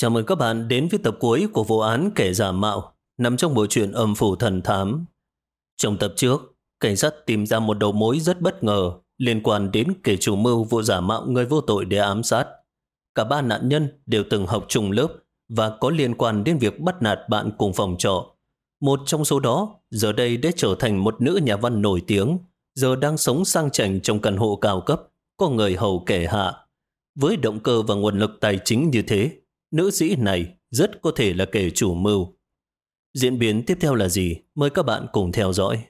Chào mừng các bạn đến với tập cuối của vụ án kẻ giả mạo nằm trong bộ truyện Âm phủ thần thám. Trong tập trước, cảnh sát tìm ra một đầu mối rất bất ngờ liên quan đến kẻ chủ mưu vụ giả mạo người vô tội để ám sát. Cả ba nạn nhân đều từng học chung lớp và có liên quan đến việc bắt nạt bạn cùng phòng trọ. Một trong số đó giờ đây đã trở thành một nữ nhà văn nổi tiếng, giờ đang sống sang chảnh trong căn hộ cao cấp, có người hầu kẻ hạ. Với động cơ và nguồn lực tài chính như thế, nữ sĩ này rất có thể là kẻ chủ mưu. Diễn biến tiếp theo là gì? Mời các bạn cùng theo dõi.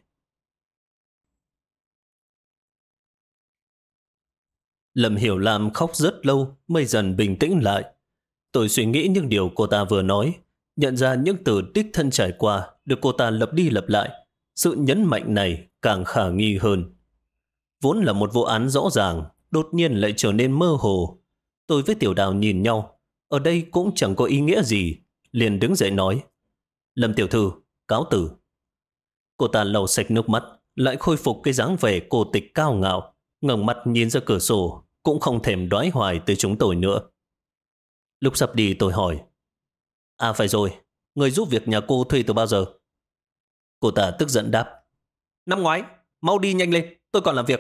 Lâm Hiểu Lam khóc rất lâu mới dần bình tĩnh lại. Tôi suy nghĩ những điều cô ta vừa nói, nhận ra những từ đích thân trải qua được cô ta lặp đi lặp lại. Sự nhấn mạnh này càng khả nghi hơn. Vốn là một vụ án rõ ràng, đột nhiên lại trở nên mơ hồ. Tôi với Tiểu Đào nhìn nhau, ở đây cũng chẳng có ý nghĩa gì, liền đứng dậy nói: Lâm tiểu thư, cáo từ. Cô ta lau sạch nước mắt, lại khôi phục cái dáng vẻ cô tịch cao ngạo, ngẩng mặt nhìn ra cửa sổ, cũng không thèm đoái hoài tới chúng tôi nữa. Lúc sắp đi tôi hỏi: À phải rồi, người giúp việc nhà cô thuê từ bao giờ? Cô ta tức giận đáp: Năm ngoái, mau đi nhanh lên, tôi còn làm việc.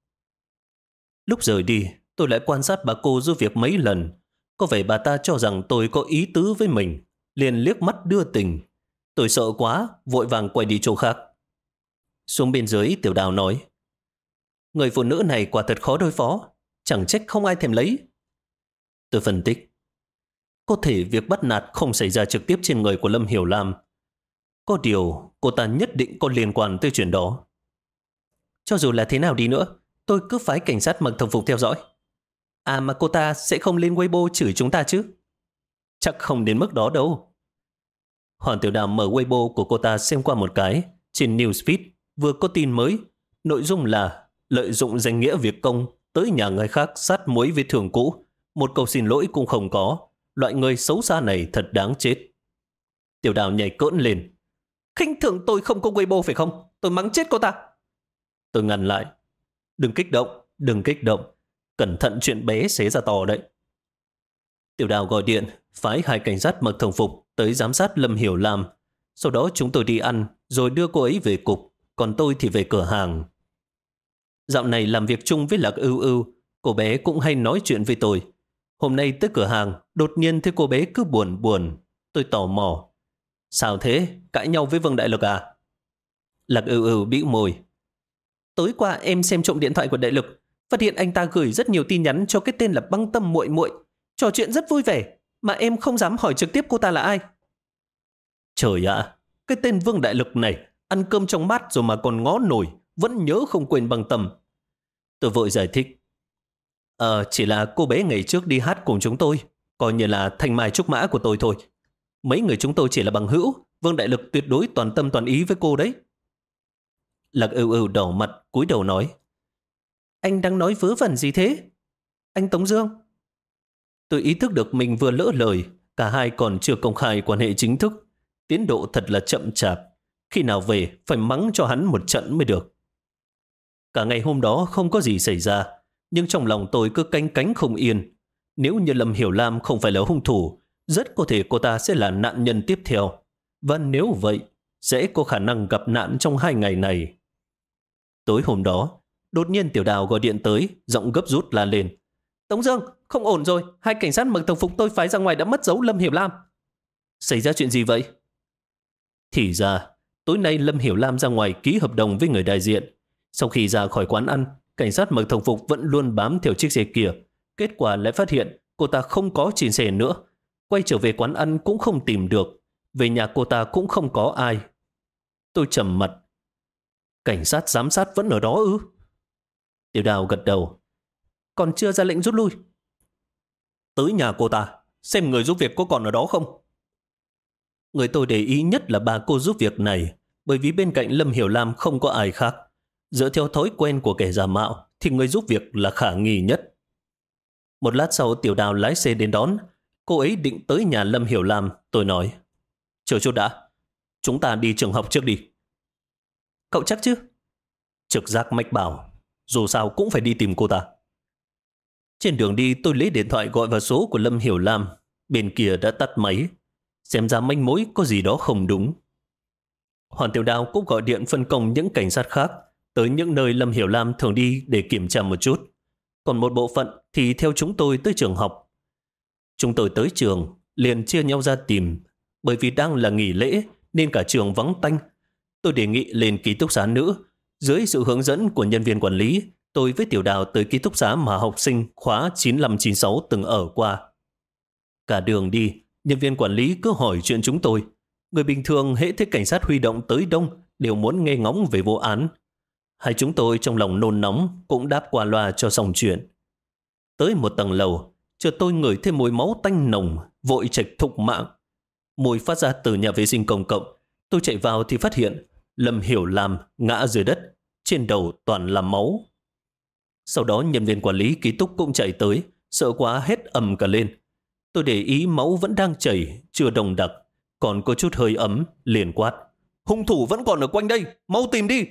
Lúc rời đi, tôi lại quan sát bà cô giúp việc mấy lần. Có vẻ bà ta cho rằng tôi có ý tứ với mình, liền liếc mắt đưa tình. Tôi sợ quá, vội vàng quay đi chỗ khác. Xuống bên dưới, Tiểu Đào nói: Người phụ nữ này quả thật khó đối phó, chẳng trách không ai thèm lấy. Tôi phân tích: Có thể việc bắt nạt không xảy ra trực tiếp trên người của Lâm Hiểu Lam. Có điều, cô ta nhất định có liên quan tới chuyện đó. Cho dù là thế nào đi nữa, tôi cứ phái cảnh sát mặc thường phục theo dõi. À mà cô ta sẽ không lên Weibo chửi chúng ta chứ? Chắc không đến mức đó đâu. Hoàng Tiểu Đào mở Weibo của cô ta xem qua một cái. Trên newsfeed vừa có tin mới. Nội dung là lợi dụng danh nghĩa việc công tới nhà người khác sát muối vết thương cũ. Một câu xin lỗi cũng không có. Loại người xấu xa này thật đáng chết. Tiểu Đào nhảy cỡn lên: Khinh thường tôi không có Weibo phải không? Tôi mắng chết cô ta. Tôi ngăn lại: Đừng kích động, đừng kích động. Cẩn thận chuyện bé xé ra to đấy. Tiểu Đào gọi điện phái 2 cảnh sát mặc thường phục tới giám sát Lâm Hiểu Lam. Sau đó chúng tôi đi ăn rồi đưa cô ấy về cục, còn tôi thì về cửa hàng. Dạo này làm việc chung với Lạc Ưu Ưu, cô bé cũng hay nói chuyện với tôi. Hôm nay tới cửa hàng, đột nhiên thấy cô bé cứ buồn buồn. Tôi tò mò: Sao thế? Cãi nhau với Vương Đại Lực à? Lạc Ưu Ưu bĩu môi: Tối qua em xem trộm điện thoại của Đại Lực, phát hiện anh ta gửi rất nhiều tin nhắn cho cái tên là Băng Tâm muội muội, trò chuyện rất vui vẻ, mà em không dám hỏi trực tiếp cô ta là ai. Trời ạ, cái tên Vương Đại Lực này ăn cơm trong mát rồi mà còn ngó nổi, vẫn nhớ không quên Băng Tâm. Tôi vội giải thích: Chỉ là cô bé ngày trước đi hát cùng chúng tôi, coi như là thanh mai trúc mã của tôi thôi. Mấy người chúng tôi chỉ là bằng hữu, Vương Đại Lực tuyệt đối toàn tâm toàn ý với cô đấy. Lạc Ưu Ưu đỏ mặt cúi đầu nói: Anh đang nói vớ vẩn gì thế? Anh Tống Dương. Tôi ý thức được mình vừa lỡ lời, cả hai còn chưa công khai quan hệ chính thức. Tiến độ thật là chậm chạp. Khi nào về phải mắng cho hắn một trận mới được. Cả ngày hôm đó không có gì xảy ra, nhưng trong lòng tôi cứ canh cánh không yên. Nếu như Lâm Hiểu Lam không phải là hung thủ, rất có thể cô ta sẽ là nạn nhân tiếp theo. Và nếu vậy, sẽ có khả năng gặp nạn trong 2 ngày này. Tối hôm đó, đột nhiên Tiểu Đào gọi điện tới, giọng gấp rút la lên: Tống Dương, không ổn rồi, 2 cảnh sát mặc thường phục tôi phái ra ngoài đã mất dấu Lâm Hiểu Lam. Xảy ra chuyện gì vậy? Thì ra, tối nay Lâm Hiểu Lam ra ngoài ký hợp đồng với người đại diện. Sau khi ra khỏi quán ăn, cảnh sát mặc thường phục vẫn luôn bám theo chiếc xe kia. Kết quả lại phát hiện cô ta không có trên xe nữa. Quay trở về quán ăn cũng không tìm được. Về nhà cô ta cũng không có ai. Tôi trầm mặt: Cảnh sát giám sát vẫn ở đó ư? Tiểu Đào gật đầu: Còn chưa ra lệnh rút lui. Tới nhà cô ta, xem người giúp việc có còn ở đó không. Người tôi để ý nhất là bà cô giúp việc này, bởi vì bên cạnh Lâm Hiểu Lam không có ai khác. Dựa theo thói quen của kẻ giả mạo thì người giúp việc là khả nghi nhất. Một lát sau Tiểu Đào lái xe đến đón. Cô ấy định tới nhà Lâm Hiểu Lam. Tôi nói: Chờ chút đã, chúng ta đi trường học trước đi. Cậu chắc chứ? Trực giác mách bảo, dù sao cũng phải đi tìm cô ta. Trên đường đi tôi lấy điện thoại gọi vào số của Lâm Hiểu Lam. Bên kia đã tắt máy. Xem ra manh mối có gì đó không đúng. Hoàn Tiểu Đao cũng gọi điện phân công những cảnh sát khác tới những nơi Lâm Hiểu Lam thường đi để kiểm tra một chút. Còn một bộ phận thì theo chúng tôi tới trường học. Chúng tôi tới trường liền chia nhau ra tìm. Bởi vì đang là nghỉ lễ nên cả trường vắng tanh. Tôi đề nghị lên ký túc xá nữ. Dưới sự hướng dẫn của nhân viên quản lý, tôi với Tiểu Đào tới ký túc xá mà học sinh khóa 9596 từng ở qua. Cả đường đi, nhân viên quản lý cứ hỏi chuyện chúng tôi. Người bình thường hễ thấy cảnh sát huy động tới đông đều muốn nghe ngóng về vụ án. Hai chúng tôi trong lòng nôn nóng cũng đáp qua loa cho xong chuyện. Tới một tầng lầu, chợt tôi ngửi thêm mùi máu tanh nồng, vội trạch thục mạng. Mùi phát ra từ nhà vệ sinh công cộng. Tôi chạy vào thì phát hiện Lâm Hiểu Lam ngã dưới đất, trên đầu toàn là máu. Sau đó nhân viên quản lý ký túc cũng chạy tới, sợ quá hét ầm cả lên. Tôi để ý máu vẫn đang chảy, chưa đồng đặc, còn có chút hơi ấm, liền quát. Hung thủ vẫn còn ở quanh đây, mau tìm đi.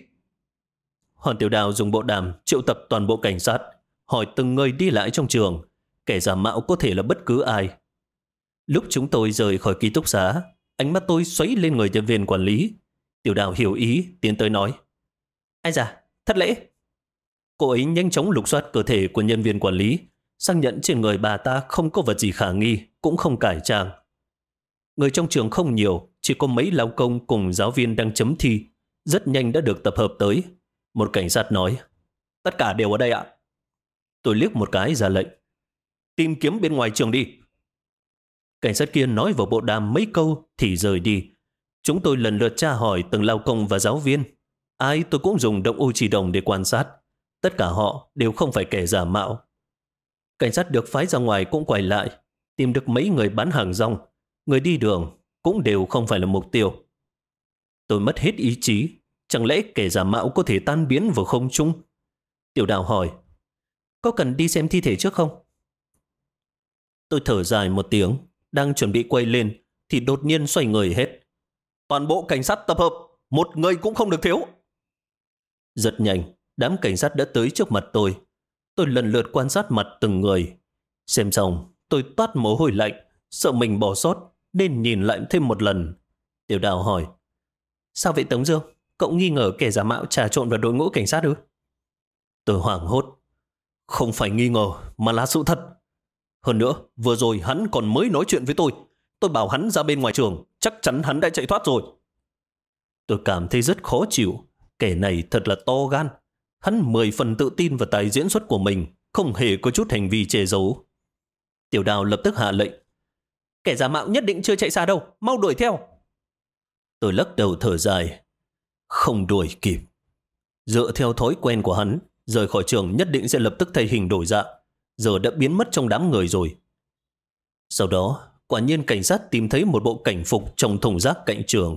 Hoàn Tiểu Đào dùng bộ đàm triệu tập toàn bộ cảnh sát, hỏi từng người đi lại trong trường, kẻ giả mạo có thể là bất cứ ai. Lúc chúng tôi rời khỏi ký túc xá, ánh mắt tôi xoáy lên người nhân viên quản lý. Tiểu Đào hiểu ý, tiến tới nói. Ai da, thất lễ. Cô ấy nhanh chóng lục soát cơ thể của nhân viên quản lý, xác nhận trên người bà ta không có vật gì khả nghi, cũng không cải trang. Người trong trường không nhiều, chỉ có mấy lao công cùng giáo viên đang chấm thi. Rất nhanh đã được tập hợp tới. Một cảnh sát nói, tất cả đều ở đây ạ. Tôi liếc một cái ra lệnh, tìm kiếm bên ngoài trường đi. Cảnh sát kia nói vào bộ đàm mấy câu thì rời đi. Chúng tôi lần lượt tra hỏi từng lao công và giáo viên. Ai tôi cũng dùng động u chỉ đồng để quan sát. Tất cả họ đều không phải kẻ giả mạo. Cảnh sát được phái ra ngoài cũng quay lại, tìm được mấy người bán hàng rong, người đi đường cũng đều không phải là mục tiêu. Tôi mất hết ý chí. Chẳng lẽ kẻ giả mạo có thể tan biến vào không trung? Tiểu Đào hỏi, có cần đi xem thi thể trước không? Tôi thở dài một tiếng, đang chuẩn bị quay lên thì đột nhiên xoay người hết. Toàn bộ cảnh sát tập hợp, một người cũng không được thiếu. Rất nhanh, đám cảnh sát đã tới trước mặt tôi. Tôi lần lượt quan sát mặt từng người. Xem xong, tôi toát mồ hôi lạnh, sợ mình bỏ sót nên nhìn lại thêm một lần. Tiểu Đào hỏi, sao vậy Tống Dương? Cậu nghi ngờ kẻ giả mạo trà trộn vào đội ngũ cảnh sát ư? Tôi hoảng hốt. Không phải nghi ngờ mà là sự thật. Hơn nữa, vừa rồi hắn còn mới nói chuyện với tôi. Tôi bảo hắn ra bên ngoài trường, chắc chắn hắn đã chạy thoát rồi. Tôi cảm thấy rất khó chịu. Kẻ này thật là to gan. Hắn 10 phần tự tin vào tài diễn xuất của mình, không hề có chút hành vi che giấu. Tiểu Đào lập tức hạ lệnh. Kẻ giả mạo nhất định chưa chạy xa đâu, mau đuổi theo. Tôi lắc đầu thở dài. Không đuổi kịp. Dựa theo thói quen của hắn, rời khỏi trường nhất định sẽ lập tức thay hình đổi dạng. Giờ đã biến mất trong đám người rồi. Sau đó, quả nhiên cảnh sát tìm thấy một bộ cảnh phục trong thùng rác cạnh trường.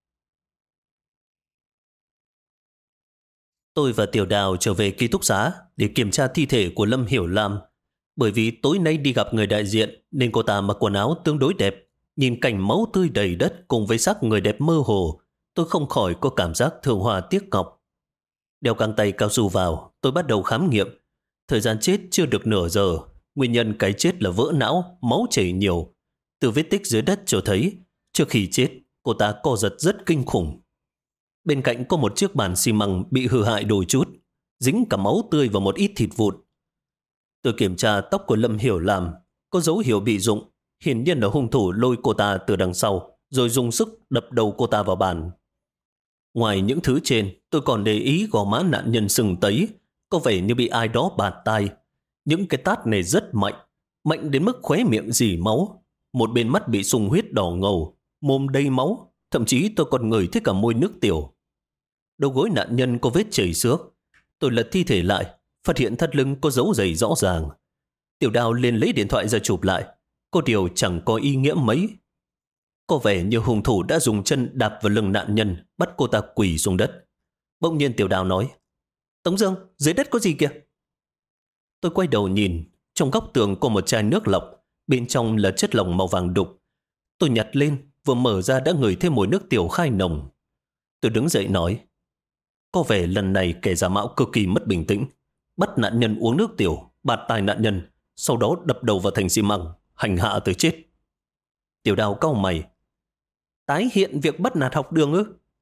Tôi và Tiểu Đào trở về ký túc xá để kiểm tra thi thể của Lâm Hiểu Lam. Bởi vì tối nay đi gặp người đại diện nên cô ta mặc quần áo tương đối đẹp. Nhìn cảnh máu tươi đầy đất cùng với xác người đẹp mơ hồ, tôi không khỏi có cảm giác thương hoa tiếc ngọc. Đeo găng tay cao su vào, tôi bắt đầu khám nghiệm. Thời gian chết chưa được nửa giờ. Nguyên nhân cái chết là vỡ não, máu chảy nhiều. Từ vết tích dưới đất cho thấy, trước khi chết, cô ta co giật rất kinh khủng. Bên cạnh có một chiếc bàn xi măng bị hư hại đôi chút, dính cả máu tươi và một ít thịt vụn. Tôi kiểm tra tóc của Lâm Hiểu Lam, có dấu hiệu bị rụng. Hiển nhiên là hung thủ lôi cô ta từ đằng sau, rồi dùng sức đập đầu cô ta vào bàn. Ngoài những thứ trên, tôi còn để ý gò má nạn nhân sưng tấy, có vẻ như bị ai đó bạt tai. Những cái tát này rất mạnh, mạnh đến mức khóe miệng rỉ máu. Một bên mắt bị sung huyết đỏ ngầu, mồm đầy máu, thậm chí tôi còn ngửi thấy cả mùi nước tiểu. Đầu gối nạn nhân có vết chảy xước. Tôi lật thi thể lại, phát hiện thắt lưng có dấu giày rõ ràng. Tiểu Đào liền lấy điện thoại ra chụp lại. Có điều chẳng có ý nghĩa mấy. Có vẻ như hung thủ đã dùng chân đạp vào lưng nạn nhân, bắt cô ta quỳ xuống đất. Bỗng nhiên Tiểu Đào nói, Tống Dương, dưới đất có gì kìa? Tôi quay đầu nhìn, trong góc tường có một chai nước lọc, bên trong là chất lỏng màu vàng đục. Tôi nhặt lên, vừa mở ra đã ngửi thêm mùi nước tiểu khai nồng. Tôi đứng dậy nói, có vẻ lần này kẻ giả mạo cực kỳ mất bình tĩnh, bắt nạn nhân uống nước tiểu, bạt tai nạn nhân, sau đó đập đầu vào thành xi măng, hành hạ tới chết. Tiểu Đào cau mày. Tái hiện việc bắt nạt học đường ư?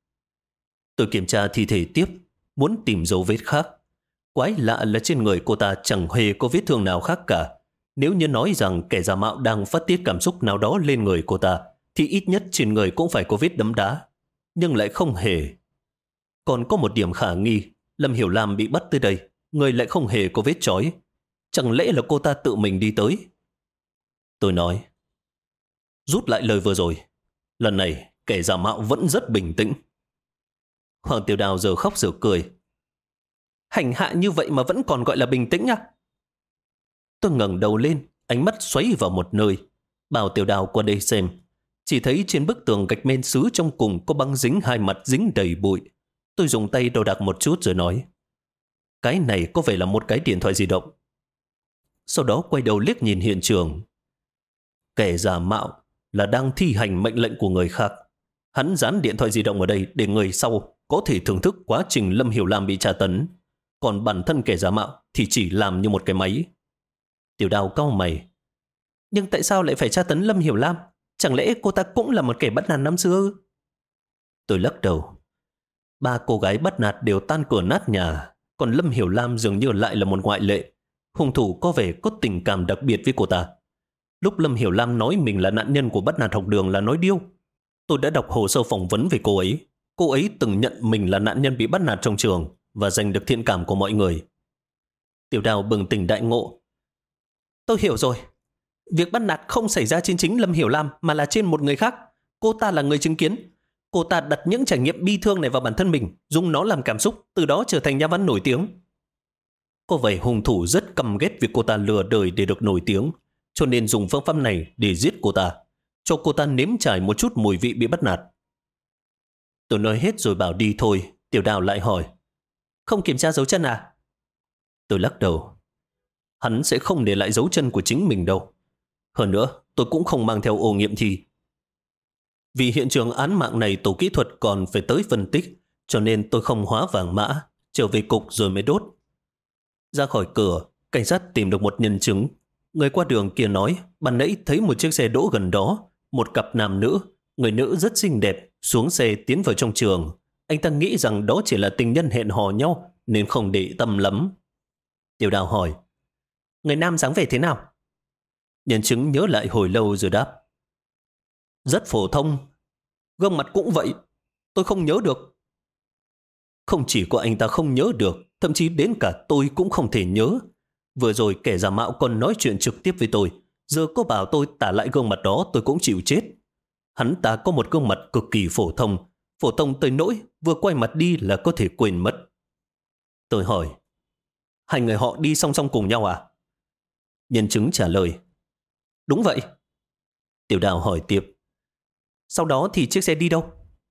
Tôi kiểm tra thi thể tiếp, muốn tìm dấu vết khác. Quái lạ là trên người cô ta chẳng hề có vết thương nào khác cả. Nếu như nói rằng kẻ giả mạo đang phát tiết cảm xúc nào đó lên người cô ta, thì ít nhất trên người cũng phải có vết đấm đá. Nhưng lại không hề. Còn có một điểm khả nghi, Lâm Hiểu Lam bị bắt tới đây, người lại không hề có vết chói. Chẳng lẽ là cô ta tự mình đi tới? Tôi nói, rút lại lời vừa rồi. Lần này, kẻ giả mạo vẫn rất bình tĩnh. Hoàng Tiểu Đào giờ khóc giờ cười. Hành hạ như vậy mà vẫn còn gọi là bình tĩnh à? Tôi ngẩng đầu lên, ánh mắt xoáy vào một nơi. Bảo Tiểu Đào qua đây xem. Chỉ thấy trên bức tường gạch men sứ trong cùng có băng dính hai mặt dính đầy bụi. Tôi dùng tay đo đạc một chút rồi nói, cái này có vẻ là một cái điện thoại di động. Sau đó quay đầu liếc nhìn hiện trường. Kẻ giả mạo là đang thi hành mệnh lệnh của người khác. Hắn dán điện thoại di động ở đây để người sau có thể thưởng thức quá trình Lâm Hiểu Lam bị tra tấn. Còn bản thân kẻ giả mạo thì chỉ làm như một cái máy. Tiểu Đào cau mày. Nhưng tại sao lại phải tra tấn Lâm Hiểu Lam? Chẳng lẽ cô ta cũng là một kẻ bắt nạt năm xưa? Tôi lắc đầu. 3 cô gái bắt nạt đều tan cửa nát nhà, còn Lâm Hiểu Lam dường như lại là một ngoại lệ. Hung thủ có vẻ có tình cảm đặc biệt với cô ta. Lúc Lâm Hiểu Lam nói mình là nạn nhân của bắt nạt học đường là nói điêu. Tôi đã đọc hồ sơ phỏng vấn về cô ấy. Cô ấy từng nhận mình là nạn nhân bị bắt nạt trong trường và giành được thiện cảm của mọi người. Tiểu Đào bừng tỉnh đại ngộ. Tôi hiểu rồi. Việc bắt nạt không xảy ra trên chính Lâm Hiểu Lam mà là trên một người khác. Cô ta là người chứng kiến. Cô ta đặt những trải nghiệm bi thương này vào bản thân mình, dùng nó làm cảm xúc, từ đó trở thành nhà văn nổi tiếng. Có vẻ hung thủ rất căm ghét việc cô ta lừa đời để được nổi tiếng, cho nên dùng phương pháp này để giết cô ta, cho cô ta nếm trải một chút mùi vị bị bắt nạt. Tôi nói hết rồi bảo đi thôi. Tiểu Đào lại hỏi, không kiểm tra dấu chân à? Tôi lắc đầu. Hắn sẽ không để lại dấu chân của chính mình đâu. Hơn nữa, tôi cũng không mang theo ô nghiệm thi. Vì hiện trường án mạng này tổ kỹ thuật còn phải tới phân tích, cho nên tôi không hóa vàng mã, trở về cục rồi mới đốt. Ra khỏi cửa, cảnh sát tìm được một nhân chứng. Người qua đường kia nói, ban nãy thấy một chiếc xe đỗ gần đó, một cặp nam nữ, người nữ rất xinh đẹp, xuống xe tiến vào trong trường. Anh ta nghĩ rằng đó chỉ là tình nhân hẹn hò nhau, nên không để tâm lắm. Tiểu Đào hỏi, người nam dáng vẻ thế nào? Nhân chứng nhớ lại hồi lâu rồi đáp, rất phổ thông. Gương mặt cũng vậy, tôi không nhớ được. Không chỉ có anh ta không nhớ được, thậm chí đến cả tôi cũng không thể nhớ. Vừa rồi kẻ giả mạo còn nói chuyện trực tiếp với tôi, giờ có bảo tôi tả lại gương mặt đó tôi cũng chịu chết. Hắn ta có một gương mặt cực kỳ phổ thông tới nỗi vừa quay mặt đi là có thể quên mất. Tôi hỏi, hai người họ đi song song cùng nhau à? Nhân chứng trả lời, đúng vậy. Tiểu Đào hỏi tiếp, sau đó thì chiếc xe đi đâu?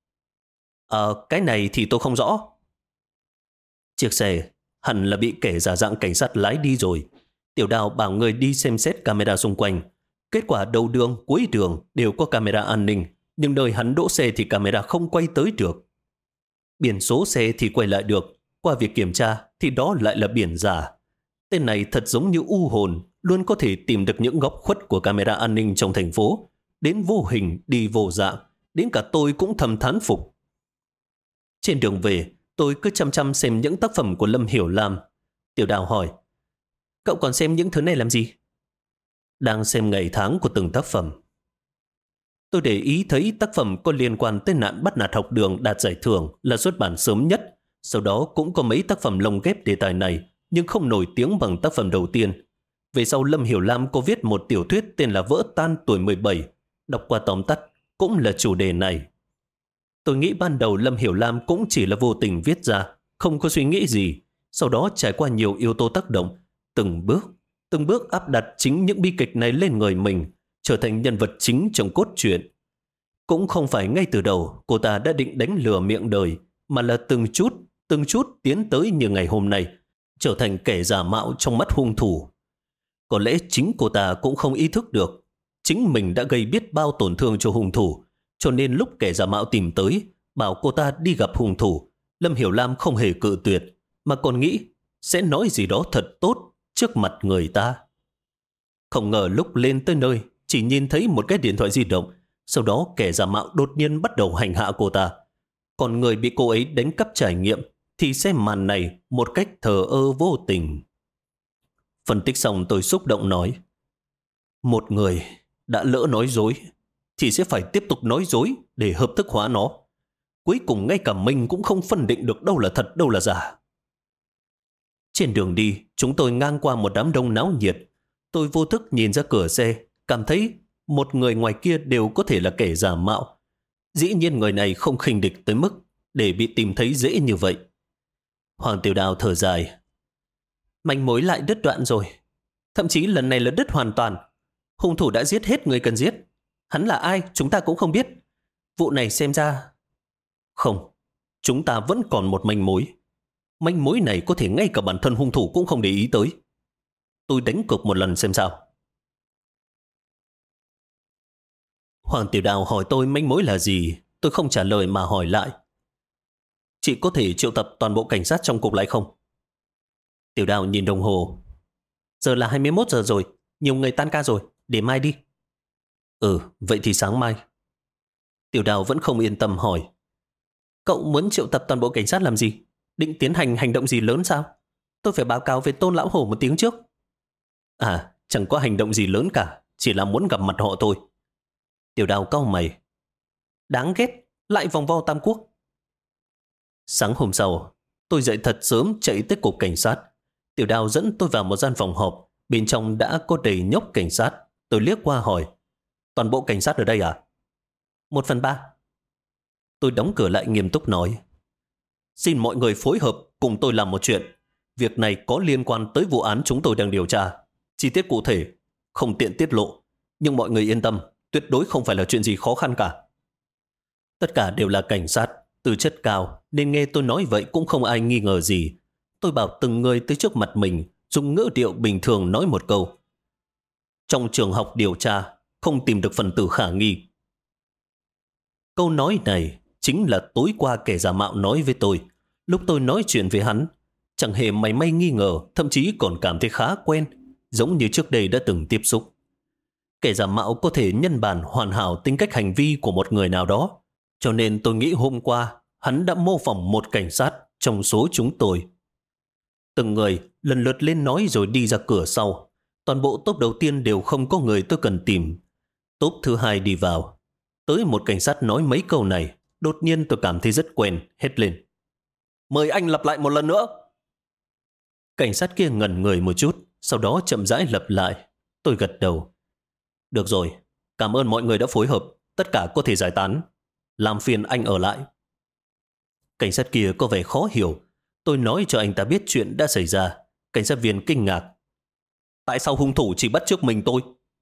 Cái này thì tôi không rõ. Chiếc xe hẳn là bị kẻ giả dạng cảnh sát lái đi rồi. Tiểu Đào bảo người đi xem xét camera xung quanh. Kết quả đầu đường, cuối đường đều có camera an ninh, nhưng nơi hắn đỗ xe thì camera không quay tới được. Biển số xe thì quay lại được, qua việc kiểm tra thì đó lại là biển giả. Tên này thật giống như u hồn, luôn có thể tìm được những góc khuất của camera an ninh trong thành phố. Đến vô hình đi vô dạng, đến cả tôi cũng thầm thán phục. Trên đường về, tôi cứ chăm chăm xem những tác phẩm của Lâm Hiểu Lam. Tiểu Đào hỏi, cậu còn xem những thứ này làm gì? Đang xem ngày tháng của từng tác phẩm. Tôi để ý thấy tác phẩm có liên quan tới nạn bắt nạt học đường đạt giải thưởng là xuất bản sớm nhất. Sau đó cũng có mấy tác phẩm lồng ghép đề tài này, nhưng không nổi tiếng bằng tác phẩm đầu tiên. Về sau Lâm Hiểu Lam có viết một tiểu thuyết tên là Vỡ tan tuổi 17. Đọc qua tóm tắt cũng là chủ đề này. Tôi nghĩ ban đầu Lâm Hiểu Lam cũng chỉ là vô tình viết ra, không có suy nghĩ gì. Sau đó trải qua nhiều yếu tố tác động, từng bước áp đặt chính những bi kịch này lên người mình, trở thành nhân vật chính trong cốt truyện. Cũng không phải ngay từ đầu cô ta đã định đánh lừa miệng đời, mà là từng chút tiến tới như ngày hôm nay, trở thành kẻ giả mạo trong mắt hung thủ. Có lẽ chính cô ta cũng không ý thức được chính mình đã gây biết bao tổn thương cho hung thủ, cho nên lúc kẻ giả mạo tìm tới, bảo cô ta đi gặp hung thủ, Lâm Hiểu Lam không hề cự tuyệt, mà còn nghĩ sẽ nói gì đó thật tốt trước mặt người ta. Không ngờ lúc lên tới nơi, chỉ nhìn thấy một cái điện thoại di động, Sau đó kẻ giả mạo đột nhiên bắt đầu hành hạ cô ta. Còn người bị cô ấy đánh cắp trải nghiệm thì xem màn này một cách thờ ơ vô tình. Phân tích xong tôi xúc động nói, một người đã lỡ nói dối thì sẽ phải tiếp tục nói dối để hợp thức hóa nó. Cuối cùng ngay cả mình cũng không phân định được đâu là thật đâu là giả. Trên đường đi, chúng tôi ngang qua một đám đông náo nhiệt. Tôi vô thức nhìn ra cửa xe, cảm thấy một người ngoài kia đều có thể là kẻ giả mạo. Dĩ nhiên người này không khinh địch tới mức để bị tìm thấy dễ như vậy. Hoàng Tiểu Đào thở dài. Manh mối lại đứt đoạn rồi. Thậm chí lần này là đứt hoàn toàn. Hung thủ đã giết hết người cần giết. Hắn là ai chúng ta cũng không biết. Vụ này xem ra... Không, chúng ta vẫn còn một manh mối. Manh mối này có thể ngay cả bản thân hung thủ cũng không để ý tới. Tôi đánh cược một lần xem sao. Hoàng Tiểu Đào hỏi tôi manh mối là gì. Tôi không trả lời mà hỏi lại. Chị có thể triệu tập toàn bộ cảnh sát trong cục lại không? Tiểu Đào nhìn đồng hồ. Giờ là 21 giờ rồi. Nhiều người tan ca rồi. Để mai đi. Vậy thì sáng mai. Tiểu Đào vẫn không yên tâm hỏi. Cậu muốn triệu tập toàn bộ cảnh sát làm gì? Định tiến hành hành động gì lớn sao? Tôi phải báo cáo với Tôn Lão Hổ một tiếng trước. Chẳng có hành động gì lớn cả. Chỉ là muốn gặp mặt họ thôi. Tiểu Đào cau mày. Đáng ghét. Lại vòng vo Tam Quốc. Sáng hôm sau, tôi dậy thật sớm chạy tới cục cảnh sát. Tiểu Đào dẫn tôi vào một gian phòng họp. Bên trong đã có đầy nhóc cảnh sát. Tôi liếc qua hỏi. Toàn bộ cảnh sát ở đây à? 1/3. Tôi đóng cửa lại nghiêm túc nói. Xin mọi người phối hợp cùng tôi làm một chuyện. Việc này có liên quan tới vụ án chúng tôi đang điều tra. Chi tiết cụ thể không tiện tiết lộ. Nhưng mọi người yên tâm, tuyệt đối không phải là chuyện gì khó khăn cả. Tất cả đều là cảnh sát, tư chất cao, nên nghe tôi nói vậy cũng không ai nghi ngờ gì. Tôi bảo từng người tới trước mặt mình, dùng ngữ điệu bình thường nói một câu. Trong trường học điều tra, không tìm được phần tử khả nghi. Câu nói này chính là tối qua kẻ giả mạo nói với tôi. Lúc tôi nói chuyện với hắn, chẳng hề mảy may nghi ngờ, thậm chí còn cảm thấy khá quen, giống như trước đây đã từng tiếp xúc. Kẻ giả mạo có thể nhân bản hoàn hảo tính cách hành vi của một người nào đó, cho nên tôi nghĩ hôm qua hắn đã mô phỏng một cảnh sát trong số chúng tôi. Từng người lần lượt lên nói rồi đi ra cửa sau. Toàn bộ tốp đầu tiên đều không có người tôi cần tìm. Tốp thứ hai đi vào. Tới một cảnh sát nói mấy câu này, đột nhiên tôi cảm thấy rất quen, hét lên. Mời anh lặp lại một lần nữa. Cảnh sát kia ngẩn người một chút, sau đó chậm rãi lặp lại. Tôi gật đầu. Được rồi, cảm ơn mọi người đã phối hợp, tất cả có thể giải tán. Làm phiền anh ở lại. Cảnh sát kia có vẻ khó hiểu. Tôi nói cho anh ta biết chuyện đã xảy ra. Cảnh sát viên kinh ngạc. Tại sao hung thủ chỉ bắt chước mình tôi?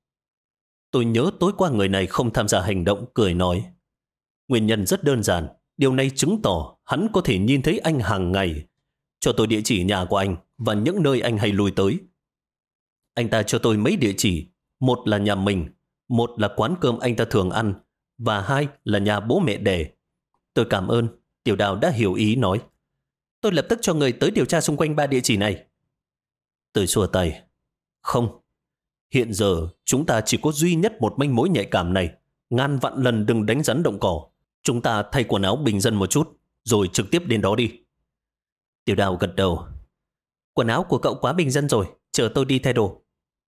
Tôi nhớ tối qua người này không tham gia hành động, cười nói. Nguyên nhân rất đơn giản. Điều này chứng tỏ hắn có thể nhìn thấy anh hàng ngày. Cho tôi địa chỉ nhà của anh và những nơi anh hay lui tới. Anh ta cho tôi mấy địa chỉ. Một là nhà mình, một là quán cơm anh ta thường ăn, và hai là nhà bố mẹ đẻ. Tôi cảm ơn. Tiểu Đào đã hiểu ý nói. Tôi lập tức cho người tới điều tra xung quanh 3 địa chỉ này. Tôi xua tay. Không. Hiện giờ chúng ta chỉ có duy nhất một manh mối nhạy cảm này. Ngàn vạn lần đừng đánh rắn động cỏ. Chúng ta thay quần áo bình dân một chút, rồi trực tiếp đến đó đi. Tiểu Đào gật đầu. Quần áo của cậu quá bình dân rồi, chờ tôi đi thay đồ.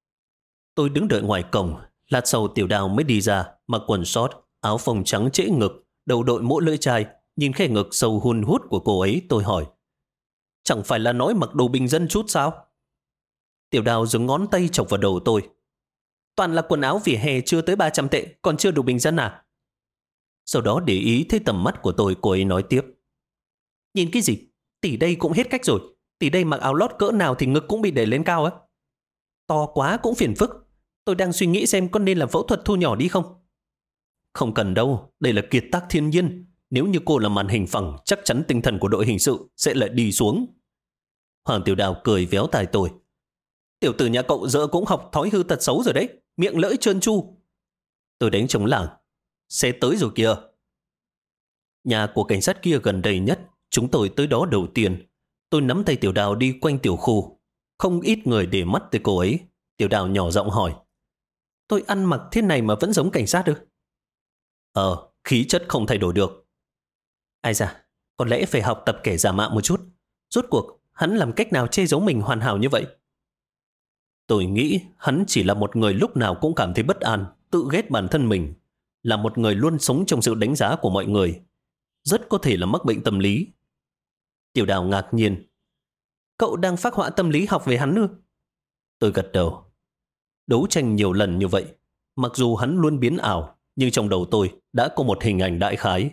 Tôi đứng đợi ngoài cổng. Lát sau Tiểu Đào mới đi ra, mặc quần short, áo phông trắng trễ ngực, đầu đội mũ lưỡi chai. Nhìn khe ngực sâu hun hút của cô ấy, tôi hỏi. Chẳng phải là nói mặc đồ bình dân chút sao? Tiểu Đào dùng ngón tay chọc vào đầu tôi. Toàn là quần áo vỉa hè chưa tới 300 tệ, còn chưa đủ bình dân à? Sau đó để ý thấy tầm mắt của tôi, cô ấy nói tiếp. Nhìn cái gì? Tỷ đây cũng hết cách rồi. Tỷ đây mặc áo lót cỡ nào thì ngực cũng bị đẩy lên cao á. To quá cũng phiền phức. Tôi đang suy nghĩ xem có nên làm phẫu thuật thu nhỏ đi không? Không cần đâu, đây là kiệt tác thiên nhiên. Nếu như cô là màn hình phẳng, chắc chắn tinh thần của đội hình sự sẽ lại đi xuống. Hoàng Tiểu Đào cười véo tai tôi. Tiểu tử nhà cậu giờ cũng học thói hư tật xấu rồi đấy, miệng lưỡi trơn tru. Tôi đánh trống lảng. Xe tới rồi kìa. Nhà của cảnh sát kia gần đây nhất, chúng tôi tới đó đầu tiên. Tôi nắm tay Tiểu Đào đi quanh tiểu khu. Không ít người để mắt tới cô ấy. Tiểu Đào nhỏ giọng hỏi. Tôi ăn mặc thế này mà vẫn giống cảnh sát ư? Khí chất không thay đổi được. Ai da, có lẽ phải học tập kẻ giả mạo một chút. Rốt cuộc, hắn làm cách nào che giấu mình hoàn hảo như vậy? Tôi nghĩ hắn chỉ là một người lúc nào cũng cảm thấy bất an, tự ghét bản thân mình, là một người luôn sống trong sự đánh giá của mọi người. Rất có thể là mắc bệnh tâm lý. Tiểu Đào ngạc nhiên. Cậu đang phác họa tâm lý học về hắn ư? Tôi gật đầu. Đấu tranh nhiều lần như vậy, mặc dù hắn luôn biến ảo, nhưng trong đầu tôi đã có một hình ảnh đại khái.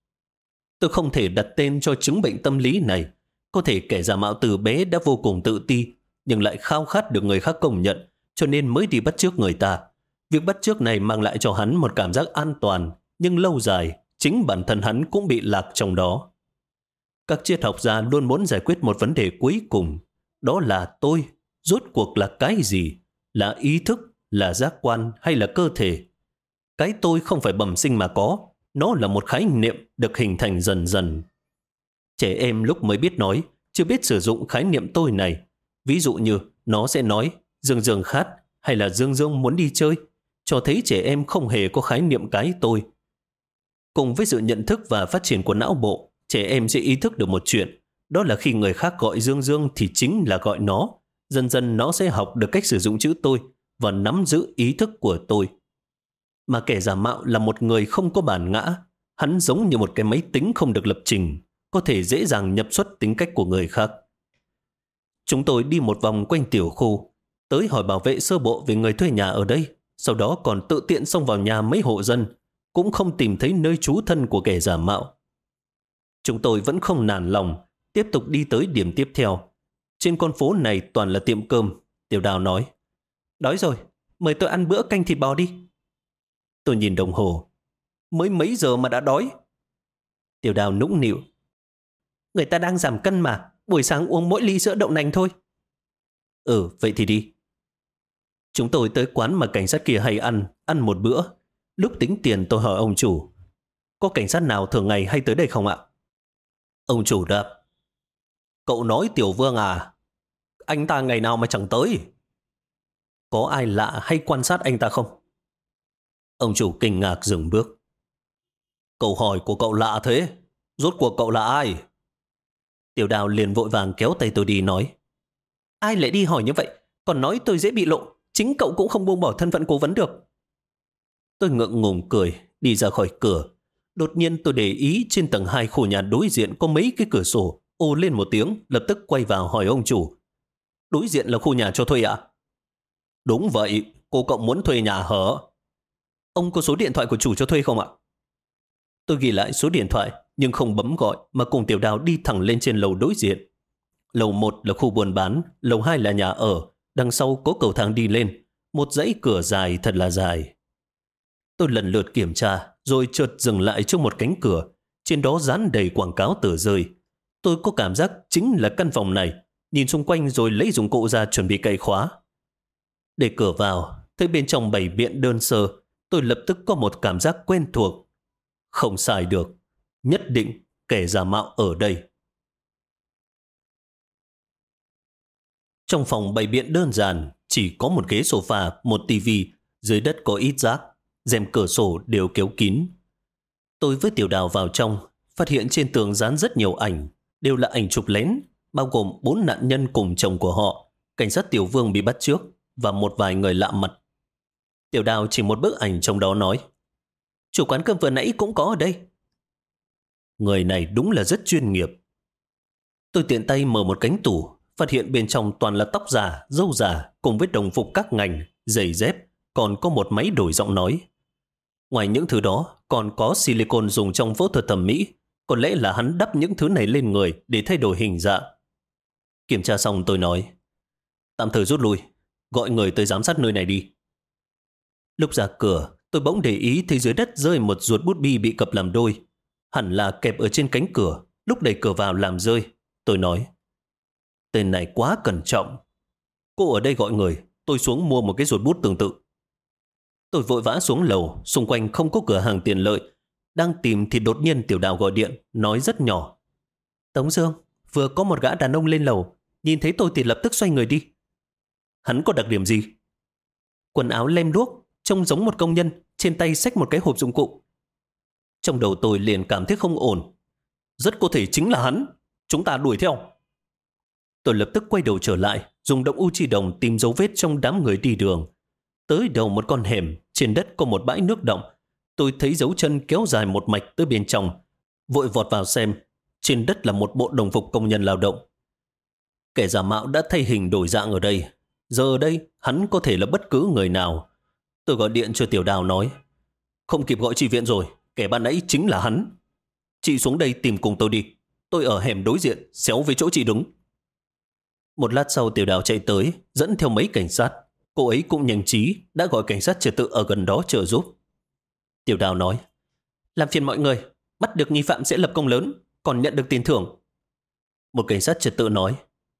Tôi không thể đặt tên cho chứng bệnh tâm lý này. Có thể kẻ giả mạo từ bé đã vô cùng tự ti, nhưng lại khao khát được người khác công nhận, cho nên mới đi bắt chước người ta. Việc bắt chước này mang lại cho hắn một cảm giác an toàn, nhưng lâu dài, chính bản thân hắn cũng bị lạc trong đó. Các triết học gia luôn muốn giải quyết một vấn đề cuối cùng, đó là tôi, rốt cuộc là cái gì? Là ý thức, là giác quan hay là cơ thể? Cái tôi không phải bẩm sinh mà có, nó là một khái niệm được hình thành dần dần. Trẻ em lúc mới biết nói, chưa biết sử dụng khái niệm tôi này. Ví dụ như nó sẽ nói Dương Dương khát hay là Dương Dương muốn đi chơi, cho thấy trẻ em không hề có khái niệm cái tôi. Cùng với sự nhận thức và phát triển của não bộ, trẻ em sẽ ý thức được một chuyện, đó là khi người khác gọi Dương Dương thì chính là gọi nó. Dần dần nó sẽ học được cách sử dụng chữ tôi và nắm giữ ý thức của tôi. Mà kẻ giả mạo là một người không có bản ngã. Hắn giống như một cái máy tính không được lập trình, có thể dễ dàng nhập xuất tính cách của người khác. Chúng tôi đi một vòng quanh tiểu khu, tới hỏi bảo vệ sơ bộ về người thuê nhà ở đây, sau đó còn tự tiện xông vào nhà mấy hộ dân, cũng không tìm thấy nơi trú thân của kẻ giả mạo. Chúng tôi vẫn không nản lòng, tiếp tục đi tới điểm tiếp theo. Trên con phố này toàn là tiệm cơm. Tiểu Đào nói, đói rồi, mời tôi ăn bữa canh thịt bò đi. Tôi nhìn đồng hồ, mới mấy giờ mà đã đói. Tiểu Đào nũng nịu, người ta đang giảm cân mà, buổi sáng uống mỗi ly sữa đậu nành thôi. Vậy thì đi. Chúng tôi tới quán mà cảnh sát kia hay ăn một bữa. Lúc tính tiền tôi hỏi ông chủ, có cảnh sát nào thường ngày hay tới đây không ạ? Ông chủ đáp, cậu nói Tiểu Vương à? Anh ta ngày nào mà chẳng tới. Có ai lạ hay quan sát anh ta không? Ông chủ kinh ngạc dừng bước. Câu hỏi của cậu lạ thế, rốt cuộc cậu là ai? Tiểu Đào liền vội vàng kéo tay tôi đi nói, ai lại đi hỏi như vậy, còn nói tôi dễ bị lộ, chính cậu cũng không buông bỏ thân phận cố vấn được. Tôi ngượng ngùng cười, đi ra khỏi cửa. Đột nhiên tôi để ý trên tầng 2 khu nhà đối diện có mấy cái cửa sổ, ồ lên một tiếng, lập tức quay vào hỏi ông chủ, đối diện là khu nhà cho thuê ạ? Đúng vậy, cô cậu muốn thuê nhà hả? Ông có số điện thoại của chủ cho thuê không ạ? Tôi ghi lại số điện thoại, nhưng không bấm gọi mà cùng Tiểu Đào đi thẳng lên trên lầu đối diện. Lầu 1 là khu buôn bán, lầu 2 là nhà ở, đằng sau có cầu thang đi lên, một dãy cửa dài thật là dài. Tôi lần lượt kiểm tra, rồi chợt dừng lại trước một cánh cửa, trên đó dán đầy quảng cáo tờ rơi. Tôi có cảm giác chính là căn phòng này, nhìn xung quanh rồi lấy dụng cụ ra chuẩn bị cậy khóa. Để cửa vào, thấy bên trong bày biện đơn sơ, tôi lập tức có một cảm giác quen thuộc. Không sai được, nhất định kẻ giả mạo ở đây. Trong phòng bày biện đơn giản, chỉ có một ghế sofa, một tivi, dưới đất có ít rác, rèm cửa sổ đều kéo kín. Tôi với Tiểu Đào vào trong, phát hiện trên tường dán rất nhiều ảnh, đều là ảnh chụp lén, bao gồm 4 nạn nhân cùng chồng của họ, cảnh sát Tiểu Vương bị bắt trước và một vài người lạ mặt. Tiểu Đào chỉ một bức ảnh trong đó nói, chủ quán cơm vừa nãy cũng có ở đây. Người này đúng là rất chuyên nghiệp. Tôi tiện tay mở một cánh tủ, phát hiện bên trong toàn là tóc giả, râu giả cùng với đồng phục các ngành, giày dép, còn có một máy đổi giọng nói. Ngoài những thứ đó, còn có silicone dùng trong phẫu thuật thẩm mỹ. Có lẽ là hắn đắp những thứ này lên người để thay đổi hình dạng. Kiểm tra xong tôi nói, tạm thời rút lui, gọi người tới giám sát nơi này đi. Lúc ra cửa, tôi bỗng để ý thấy dưới đất rơi một ruột bút bi bị cập làm đôi. Hẳn là kẹp ở trên cánh cửa, lúc đẩy cửa vào làm rơi. Tôi nói, tên này quá cẩn trọng. Cô ở đây gọi người, tôi xuống mua một cái ruột bút tương tự. Tôi vội vã xuống lầu, xung quanh không có cửa hàng tiện lợi. Đang tìm thì đột nhiên Tiểu Đào gọi điện, nói rất nhỏ, Tống Dương, vừa có một gã đàn ông lên lầu, nhìn thấy tôi thì lập tức xoay người đi. Hắn có đặc điểm gì? Quần áo lem đuốc, trông giống một công nhân, trên tay xách một cái hộp dụng cụ. Trong đầu tôi liền cảm thấy không ổn. Rất có thể chính là hắn. Chúng ta đuổi theo. Tôi lập tức quay đầu trở lại, dùng động u chi đồng tìm dấu vết trong đám người đi đường. Tới đầu một con hẻm, trên đất có một bãi nước động. Tôi thấy dấu chân kéo dài một mạch tới bên trong. Vội vọt vào xem, trên đất là một bộ đồng phục công nhân lao động. Kẻ giả mạo đã thay hình đổi dạng ở đây. Giờ ở đây, hắn có thể là bất cứ người nào. Tôi gọi điện cho Tiểu Đào nói, không kịp gọi chi viện rồi, kẻ ban nãy chính là hắn. Chị xuống đây tìm cùng tôi đi. Tôi ở hẻm đối diện, xéo với chỗ chị đứng. Một lát sau Tiểu Đào chạy tới, dẫn theo mấy cảnh sát. Cô ấy cũng nhanh trí, đã gọi cảnh sát trật tự ở gần đó trợ giúp. Tiểu Đào nói, làm phiền mọi người, bắt được nghi phạm sẽ lập công lớn, còn nhận được tiền thưởng. Một cảnh sát trật tự nói,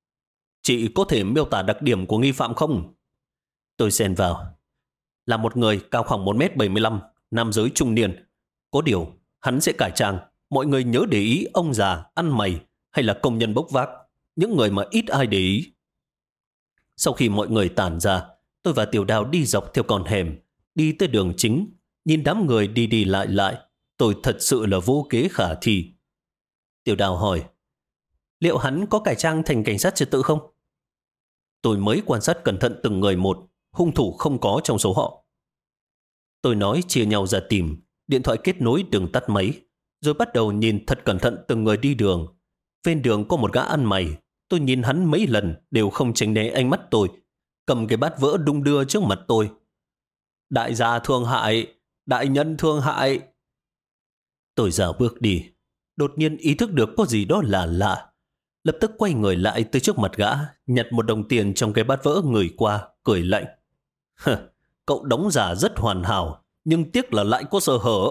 chị có thể miêu tả đặc điểm của nghi phạm không? Tôi xen vào, là một người cao khoảng 1m75, nam giới trung niên. Có điều, hắn sẽ cải trang. Mọi người nhớ để ý ông già, ăn mày hay là công nhân bốc vác, những người mà ít ai để ý. Sau khi mọi người tản ra, tôi và Tiểu Đào đi dọc theo con hẻm, đi tới đường chính, nhìn đám người đi đi lại lại. Tôi thật sự là vô kế khả thi. Tiểu Đào hỏi, liệu hắn có cải trang thành cảnh sát trật tự không? Tôi mới quan sát cẩn thận từng người một, hung thủ không có trong số họ. Tôi nói chia nhau ra tìm, điện thoại kết nối đừng tắt máy, rồi bắt đầu nhìn thật cẩn thận từng người đi đường. Ven đường có một gã ăn mày, tôi nhìn hắn mấy lần đều không tránh né ánh mắt tôi, cầm cái bát vỡ đung đưa trước mặt tôi. Đại gia thương hại, đại nhân thương hại. Tôi dạo bước đi, đột nhiên ý thức được có gì đó là lạ. Lập tức quay người lại tới trước mặt gã, nhặt một đồng tiền trong cái bát vỡ người qua, cười lạnh. Cậu đóng giả rất hoàn hảo, nhưng tiếc là lại có sơ hở.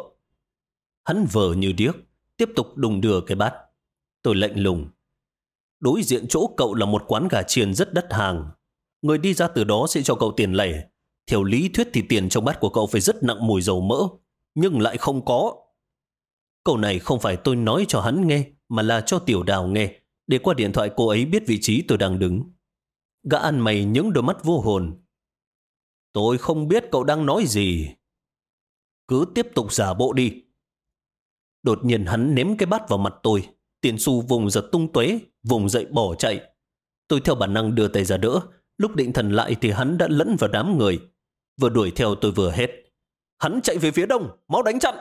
Hắn vờ như điếc, tiếp tục đùng đưa cái bát. Tôi lạnh lùng. Đối diện chỗ cậu là một quán gà chiên rất đắt hàng. Người đi ra từ đó sẽ cho cậu tiền lẻ. Theo lý thuyết thì tiền trong bát của cậu phải rất nặng mùi dầu mỡ, nhưng lại không có. Câu này không phải tôi nói cho hắn nghe, mà là cho Tiểu Đào nghe, để qua điện thoại cô ấy biết vị trí tôi đang đứng. Gã ăn mày những đôi mắt vô hồn. Tôi không biết cậu đang nói gì. Cứ tiếp tục giả bộ đi. Đột nhiên hắn ném cái bát vào mặt tôi. Tiền xu vùng giật tung tóe, vùng dậy bỏ chạy. Tôi theo bản năng đưa tay ra đỡ. Lúc định thần lại thì hắn đã lẫn vào đám người. Vừa đuổi theo tôi vừa hét. Hắn chạy về phía đông, mau đánh chặn.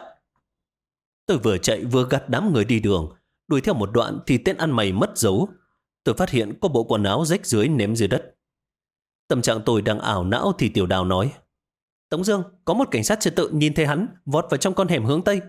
Tôi vừa chạy vừa gạt đám người đi đường. Đuổi theo một đoạn thì tên ăn mày mất dấu. Tôi phát hiện có bộ quần áo rách dưới ném dưới đất. Tâm trạng tôi đang ảo não thì Tiểu Đào nói, Tống Dương, có một cảnh sát trật tự nhìn thấy hắn vọt vào trong con hẻm hướng Tây.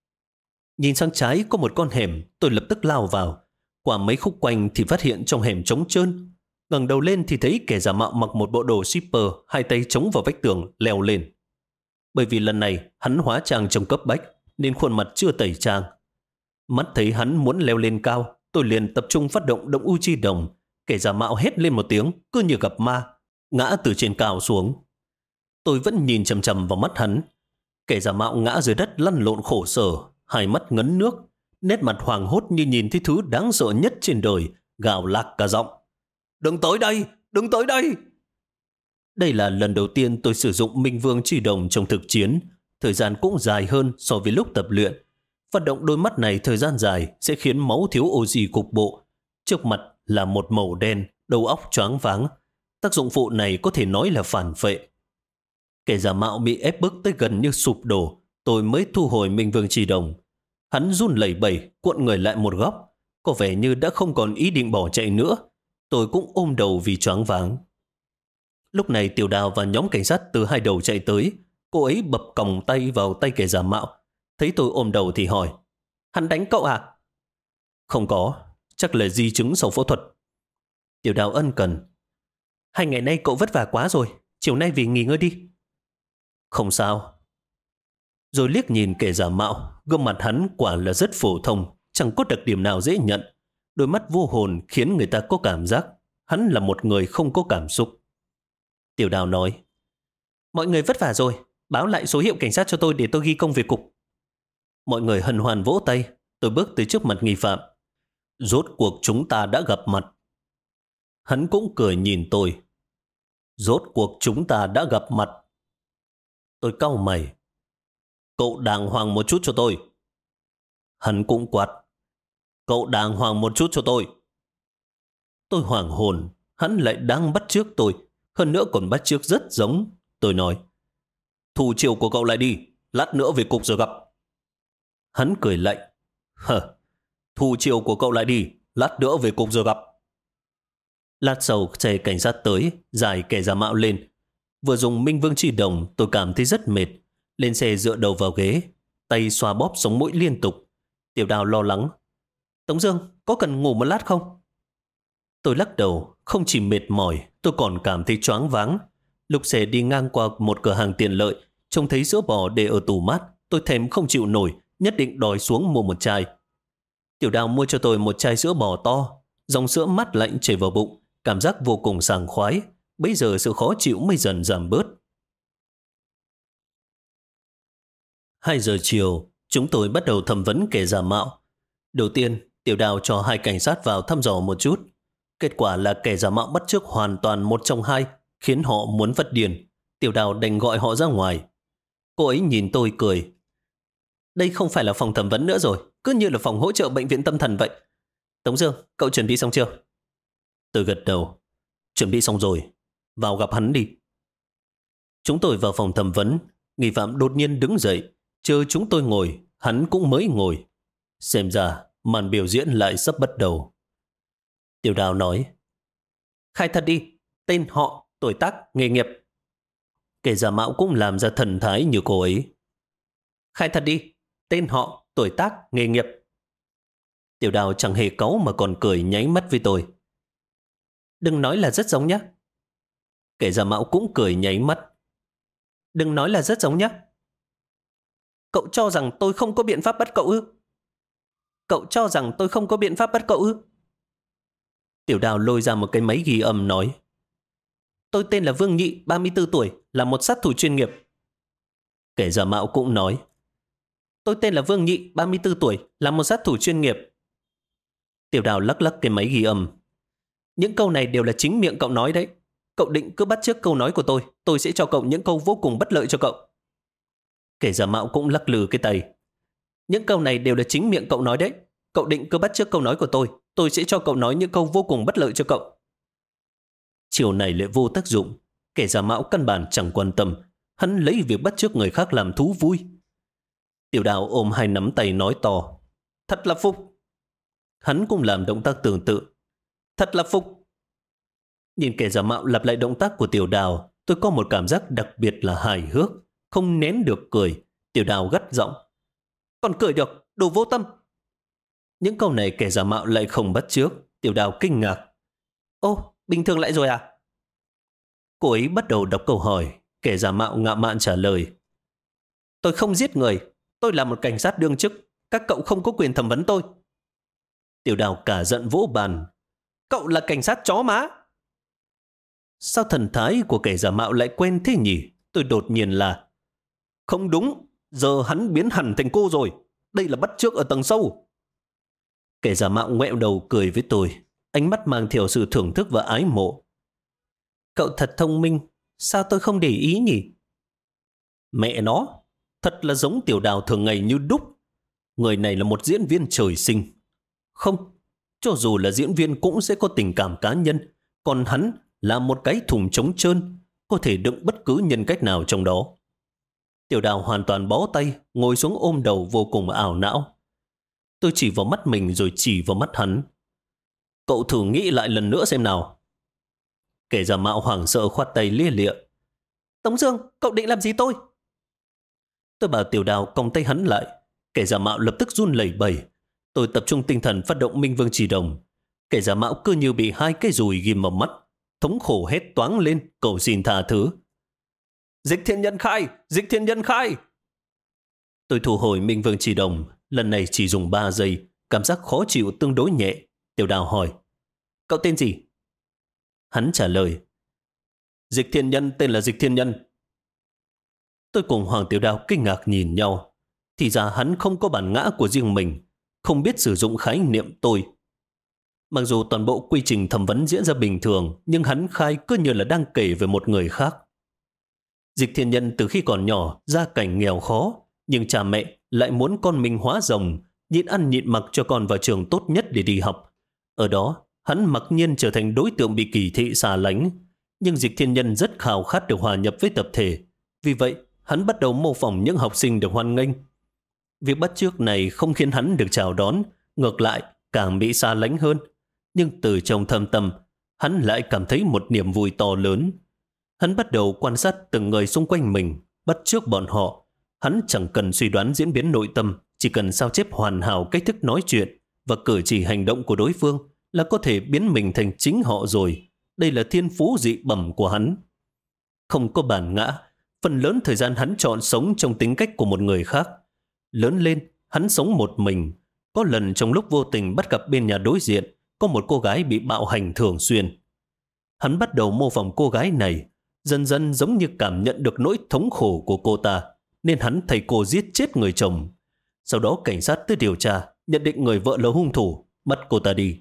Nhìn sang trái có một con hẻm, tôi lập tức lao vào. Qua mấy khúc quanh thì phát hiện trong hẻm trống trơn. Ngẩng đầu lên thì thấy kẻ giả mạo mặc một bộ đồ shipper, hai tay chống vào vách tường, leo lên. Bởi vì lần này hắn hóa trang trong cấp bách, nên khuôn mặt chưa tẩy trang. Mắt thấy hắn muốn leo lên cao, tôi liền tập trung phát động động u chi đồng. Kẻ giả mạo hét lên một tiếng, cứ như gặp ma, ngã từ trên cao xuống. Tôi vẫn nhìn chằm chằm vào mắt hắn. Kẻ giả mạo ngã dưới đất lăn lộn khổ sở, hai mắt ngấn nước, nét mặt hoàng hốt như nhìn thấy thứ đáng sợ nhất trên đời, gào lạc cả giọng. Đừng tới đây, đừng tới đây. Đây là lần đầu tiên tôi sử dụng Minh Vương Chi Đồng trong thực chiến, thời gian cũng dài hơn so với lúc tập luyện. Phát động đôi mắt này thời gian dài sẽ khiến máu thiếu oxy cục bộ. Trước mặt là một màu đen, đầu óc choáng váng. Tác dụng phụ này có thể nói là phản vệ. Kẻ giả mạo bị ép bức tới gần như sụp đổ, tôi mới thu hồi Minh Vương Chi Đồng. Hắn run lẩy bẩy, cuộn người lại một góc, có vẻ như đã không còn ý định bỏ chạy nữa. Tôi cũng ôm đầu vì choáng váng. Lúc này Tiểu Đào và nhóm cảnh sát từ hai đầu chạy tới. Cô ấy bập còng tay vào tay kẻ giả mạo. Thấy tôi ôm đầu thì hỏi, hắn đánh cậu à? Không có, chắc là di chứng sau phẫu thuật. Tiểu Đào ân cần, 2 ngày nay cậu vất vả quá rồi, chiều nay về nghỉ ngơi đi. Không sao. Rồi liếc nhìn kẻ giả mạo, gương mặt hắn quả là rất phổ thông, chẳng có đặc điểm nào dễ nhận. Đôi mắt vô hồn khiến người ta có cảm giác hắn là một người không có cảm xúc. Tiểu Đào nói, mọi người vất vả rồi, báo lại số hiệu cảnh sát cho tôi để tôi ghi công về cục. Mọi người hân hoan vỗ tay. Tôi bước tới trước mặt nghi phạm. Rốt cuộc chúng ta đã gặp mặt. Hắn cũng cười nhìn tôi. Rốt cuộc chúng ta đã gặp mặt. Tôi cau mày. Cậu đàng hoàng một chút cho tôi. Hắn cũng quát. Cậu đàng hoàng một chút cho tôi. Tôi hoảng hồn, hắn lại đang bắt chước tôi, hơn nữa còn bắt chước rất giống. Tôi nói, thủ chiều của cậu lại đi, lát nữa về cục rồi gặp. Hắn cười lạnh, thủ chiều của cậu lại đi, lát nữa về cục rồi gặp. Lát sau xe cảnh sát tới, giải kẻ giả mạo lên. Vừa dùng Minh Vương Chỉ Đồng, tôi cảm thấy rất mệt. Lên xe dựa đầu vào ghế, tay xoa bóp sống mũi liên tục. Tiểu Đào lo lắng. Tống Dương, có cần ngủ một lát không? Tôi lắc đầu, không chỉ mệt mỏi, tôi còn cảm thấy choáng váng. Lúc xe đi ngang qua một cửa hàng tiện lợi, trông thấy sữa bò để ở tủ mát, tôi thèm không chịu nổi, nhất định đòi xuống mua một chai. Tiểu Đào mua cho tôi một chai sữa bò to, dòng sữa mát lạnh chảy vào bụng, cảm giác vô cùng sảng khoái. Bây giờ sự khó chịu mới dần giảm bớt. 2 giờ chiều, chúng tôi bắt đầu thẩm vấn kẻ giả mạo. Đầu tiên, Tiểu Đào cho 2 cảnh sát vào thăm dò một chút. Kết quả là kẻ giả mạo bắt chước hoàn toàn một trong hai, khiến họ muốn phát điên. Tiểu Đào đành gọi họ ra ngoài. Cô ấy nhìn tôi cười. Đây không phải là phòng thẩm vấn nữa rồi, cứ như là phòng hỗ trợ bệnh viện tâm thần vậy. Tống Dương, cậu chuẩn bị xong chưa? Tôi gật đầu. Chuẩn bị xong rồi, vào gặp hắn đi. Chúng tôi vào phòng thẩm vấn. Nghi phạm đột nhiên đứng dậy, chờ chúng tôi ngồi, hắn cũng mới ngồi. Xem ra màn biểu diễn lại sắp bắt đầu. Tiểu Đào nói, khai thật đi, tên họ, tuổi tác, nghề nghiệp. Kẻ giả mạo cũng làm ra thần thái như cô ấy. Khai thật đi, tên họ, tuổi tác, nghề nghiệp. Tiểu Đào chẳng hề cáu mà còn cười nháy mắt với tôi. Đừng nói là rất giống nhé. Kẻ giả mạo cũng cười nháy mắt. Đừng nói là rất giống nhé. Cậu cho rằng tôi không có biện pháp bắt cậu ư? Cậu cho rằng tôi không có biện pháp bắt cậu ư? Tiểu Đào lôi ra một cái máy ghi âm nói. Tôi tên là Vương Nhị, 34 tuổi, là một sát thủ chuyên nghiệp. Kẻ giả mạo cũng nói. Tôi tên là Vương Nhị, 34 tuổi, là một sát thủ chuyên nghiệp. Tiểu Đào lắc lắc cái máy ghi âm. Những câu này đều là chính miệng cậu nói đấy. Cậu định cứ bắt chước câu nói của tôi sẽ cho cậu những câu vô cùng bất lợi cho cậu. Kẻ giả mạo cũng lắc lư cái tay. Những câu này đều là chính miệng cậu nói đấy. Cậu định cứ bắt chước câu nói của tôi sẽ cho cậu nói những câu vô cùng bất lợi cho cậu. Chiều này lại vô tác dụng. Kẻ giả mạo căn bản chẳng quan tâm. Hắn lấy việc bắt chước người khác làm thú vui. Tiểu Đào ôm 2 nắm tay nói to. Thật là phục. Hắn cũng làm động tác tương tự. Thật là phục. Nhìn kẻ giả mạo lặp lại động tác của Tiểu Đào, tôi có một cảm giác đặc biệt là hài hước, không nén được cười. Tiểu Đào gắt giọng. Còn cười được, đồ vô tâm. Những câu này kẻ giả mạo lại không bắt chước. Tiểu Đào kinh ngạc. Ô, bình thường lại rồi à? Cô ấy bắt đầu đọc câu hỏi. Kẻ giả mạo ngạo mạn trả lời. Tôi không giết người. Tôi là một cảnh sát đương chức. Các cậu không có quyền thẩm vấn tôi. Tiểu Đào cả giận vỗ bàn. Cậu là cảnh sát chó má. Sao thần thái của kẻ giả mạo lại quen thế nhỉ? Tôi đột nhiên là. Không đúng. Giờ hắn biến hẳn thành cô rồi. Đây là bắt chước ở tầng sâu. Kẻ giả mạo ngoẹo đầu cười với tôi. Ánh mắt mang theo sự thưởng thức và ái mộ. Cậu thật thông minh. Sao tôi không để ý nhỉ? Mẹ nó. Thật là giống Tiểu Đào thường ngày như đúc. Người này là một diễn viên trời sinh. Không. Cho dù là diễn viên cũng sẽ có tình cảm cá nhân. Còn hắn là một cái thùng trống trơn. Có thể đựng bất cứ nhân cách nào trong đó. Tiểu Đào hoàn toàn bó tay, ngồi xuống ôm đầu vô cùng ảo não. Tôi chỉ vào mắt mình rồi chỉ vào mắt hắn. Cậu thử nghĩ lại lần nữa xem nào. Kẻ giả mạo hoảng sợ khoát tay lia lịa. Tống Dương, cậu định làm gì tôi? Tôi bảo Tiểu Đào còng tay hắn lại. Kẻ giả mạo lập tức run lẩy bẩy. Tôi tập trung tinh thần phát động Minh Vương Chỉ Đồng. Kẻ giả mạo cứ như bị 2 cái dùi ghim vào mắt, thống khổ hét toáng lên, cầu xin tha thứ. Dịch Thiên Nhân khai! Dịch Thiên Nhân khai! Tôi thu hồi Minh Vương Chỉ Đồng, lần này chỉ dùng 3 giây, cảm giác khó chịu tương đối nhẹ. Tiểu Đào hỏi, cậu tên gì? Hắn trả lời, Dịch Thiên Nhân, tên là Dịch Thiên Nhân. Tôi cùng Hoàng Tiểu Đào kinh ngạc nhìn nhau. Thì ra hắn không có bản ngã của riêng mình, không biết sử dụng khái niệm tôi. Mặc dù toàn bộ quy trình thẩm vấn diễn ra bình thường, nhưng hắn khai cứ như là đang kể về một người khác. Dịch Thiên Nhân từ khi còn nhỏ gia cảnh nghèo khó, nhưng cha mẹ lại muốn con mình hóa rồng, nhịn ăn nhịn mặc cho con vào trường tốt nhất để đi học. Ở đó, hắn mặc nhiên trở thành đối tượng bị kỳ thị xa lánh. Nhưng Dịch Thiên Nhân rất khao khát được hòa nhập với tập thể. Vì vậy, hắn bắt đầu mô phỏng những học sinh được hoan nghênh. Việc bắt chước này không khiến hắn được chào đón, ngược lại càng bị xa lánh hơn. Nhưng từ trong thâm tâm, hắn lại cảm thấy một niềm vui to lớn. Hắn bắt đầu quan sát từng người xung quanh mình, bắt chước bọn họ. Hắn chẳng cần suy đoán diễn biến nội tâm, chỉ cần sao chép hoàn hảo cách thức nói chuyện và cử chỉ hành động của đối phương là có thể biến mình thành chính họ rồi. Đây là thiên phú dị bẩm của hắn. Không có bản ngã, phần lớn thời gian hắn chọn sống trong tính cách của một người khác. Lớn lên, hắn sống một mình. Có lần trong lúc vô tình bắt gặp bên nhà đối diện có một cô gái bị bạo hành thường xuyên. Hắn bắt đầu mô phỏng cô gái này, dần dần giống như cảm nhận được nỗi thống khổ của cô ta, nên hắn thầy cô giết chết người chồng. Sau đó cảnh sát tới điều tra, nhận định người vợ là hung thủ, bắt cô ta đi.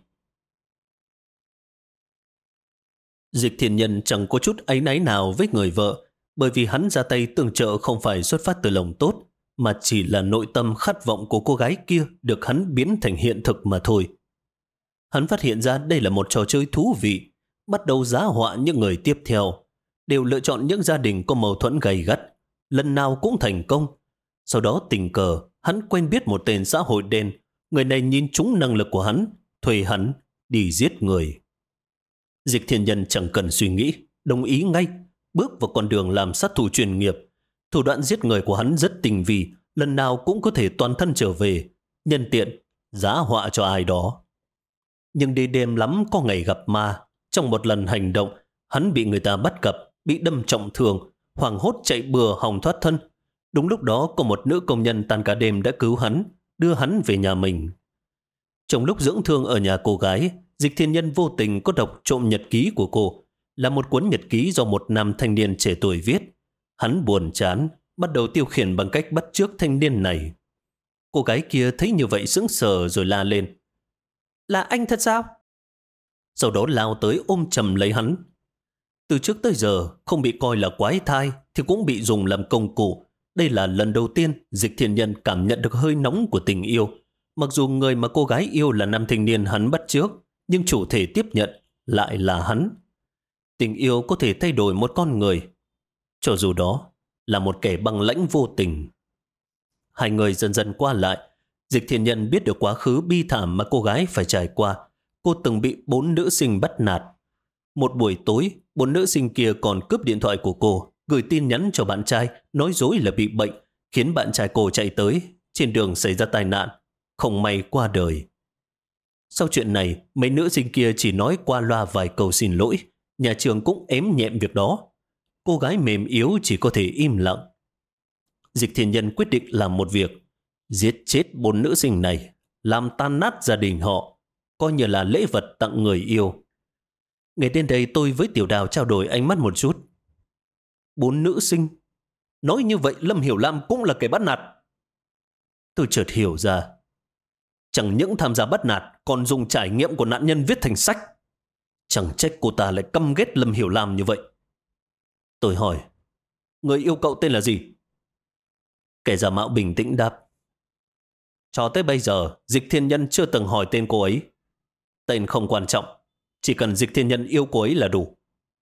Dịch Thiên Nhân chẳng có chút áy náy nào với người vợ, bởi vì hắn ra tay tương trợ không phải xuất phát từ lòng tốt, mà chỉ là nội tâm khát vọng của cô gái kia được hắn biến thành hiện thực mà thôi. Hắn phát hiện ra đây là một trò chơi thú vị, bắt đầu giá họa những người tiếp theo, đều lựa chọn những gia đình có mâu thuẫn gay gắt, lần nào cũng thành công. Sau đó tình cờ, hắn quen biết một tên xã hội đen, người này nhìn trúng năng lực của hắn, thuê hắn đi giết người. Dịch Thiên Nhân chẳng cần suy nghĩ, đồng ý ngay, bước vào con đường làm sát thủ chuyên nghiệp. Thủ đoạn giết người của hắn rất tinh vi, lần nào cũng có thể toàn thân trở về, nhân tiện giá họa cho ai đó. Nhưng đi đêm lắm có ngày gặp ma. Trong một lần hành động, hắn bị người ta bắt gặp, bị đâm trọng thương, hoảng hốt chạy bừa hòng thoát thân. Đúng lúc đó có một nữ công nhân tan cả đêm đã cứu hắn, đưa hắn về nhà mình. Trong lúc dưỡng thương ở nhà cô gái, Dịch Thiên Nhân vô tình có đọc trộm nhật ký của cô, là một cuốn nhật ký do một nam thanh niên trẻ tuổi viết. Hắn buồn chán, bắt đầu tiêu khiển bằng cách bắt chước thanh niên này. Cô gái kia thấy như vậy sững sờ rồi la lên: "Là anh thật sao?" Sau đó lao tới ôm chầm lấy hắn. Từ trước tới giờ, không bị coi là quái thai thì cũng bị dùng làm công cụ. Đây là lần đầu tiên Dịch Thiên Nhân cảm nhận được hơi nóng của tình yêu. Mặc dù người mà cô gái yêu là nam thanh niên hắn bắt chước, nhưng chủ thể tiếp nhận lại là hắn. Tình yêu có thể thay đổi một con người, cho dù đó là một kẻ băng lãnh vô tình. Hai người dần dần qua lại. Dịch Thiên Nhân biết được quá khứ bi thảm mà cô gái phải trải qua. Cô từng bị 4 nữ sinh bắt nạt. Một buổi tối, 4 nữ sinh kia còn cướp điện thoại của cô, gửi tin nhắn cho bạn trai, nói dối là bị bệnh, khiến bạn trai cô chạy tới. Trên đường xảy ra tai nạn, không may qua đời. Sau chuyện này, mấy nữ sinh kia chỉ nói qua loa vài câu xin lỗi. Nhà trường cũng ém nhẹm việc đó. Cô gái mềm yếu chỉ có thể im lặng. Dịch Thiên Nhân quyết định làm một việc: giết chết 4 nữ sinh này, làm tan nát gia đình họ, coi như là lễ vật tặng người yêu. Ngày đến đây tôi với Tiểu Đào trao đổi ánh mắt một chút. 4 nữ sinh? Nói như vậy Lâm Hiểu Lam cũng là kẻ bắt nạt. Tôi chợt hiểu ra. Chẳng những tham gia bắt nạt, còn dùng trải nghiệm của nạn nhân viết thành sách. Chẳng trách cô ta lại căm ghét Lâm Hiểu Lam như vậy. Tôi hỏi: người yêu cậu tên là gì? Kẻ giả mạo bình tĩnh đáp: cho tới bây giờ, Dịch Thiên Nhân chưa từng hỏi tên cô ấy. Tên không quan trọng, chỉ cần Dịch Thiên Nhân yêu cô ấy là đủ.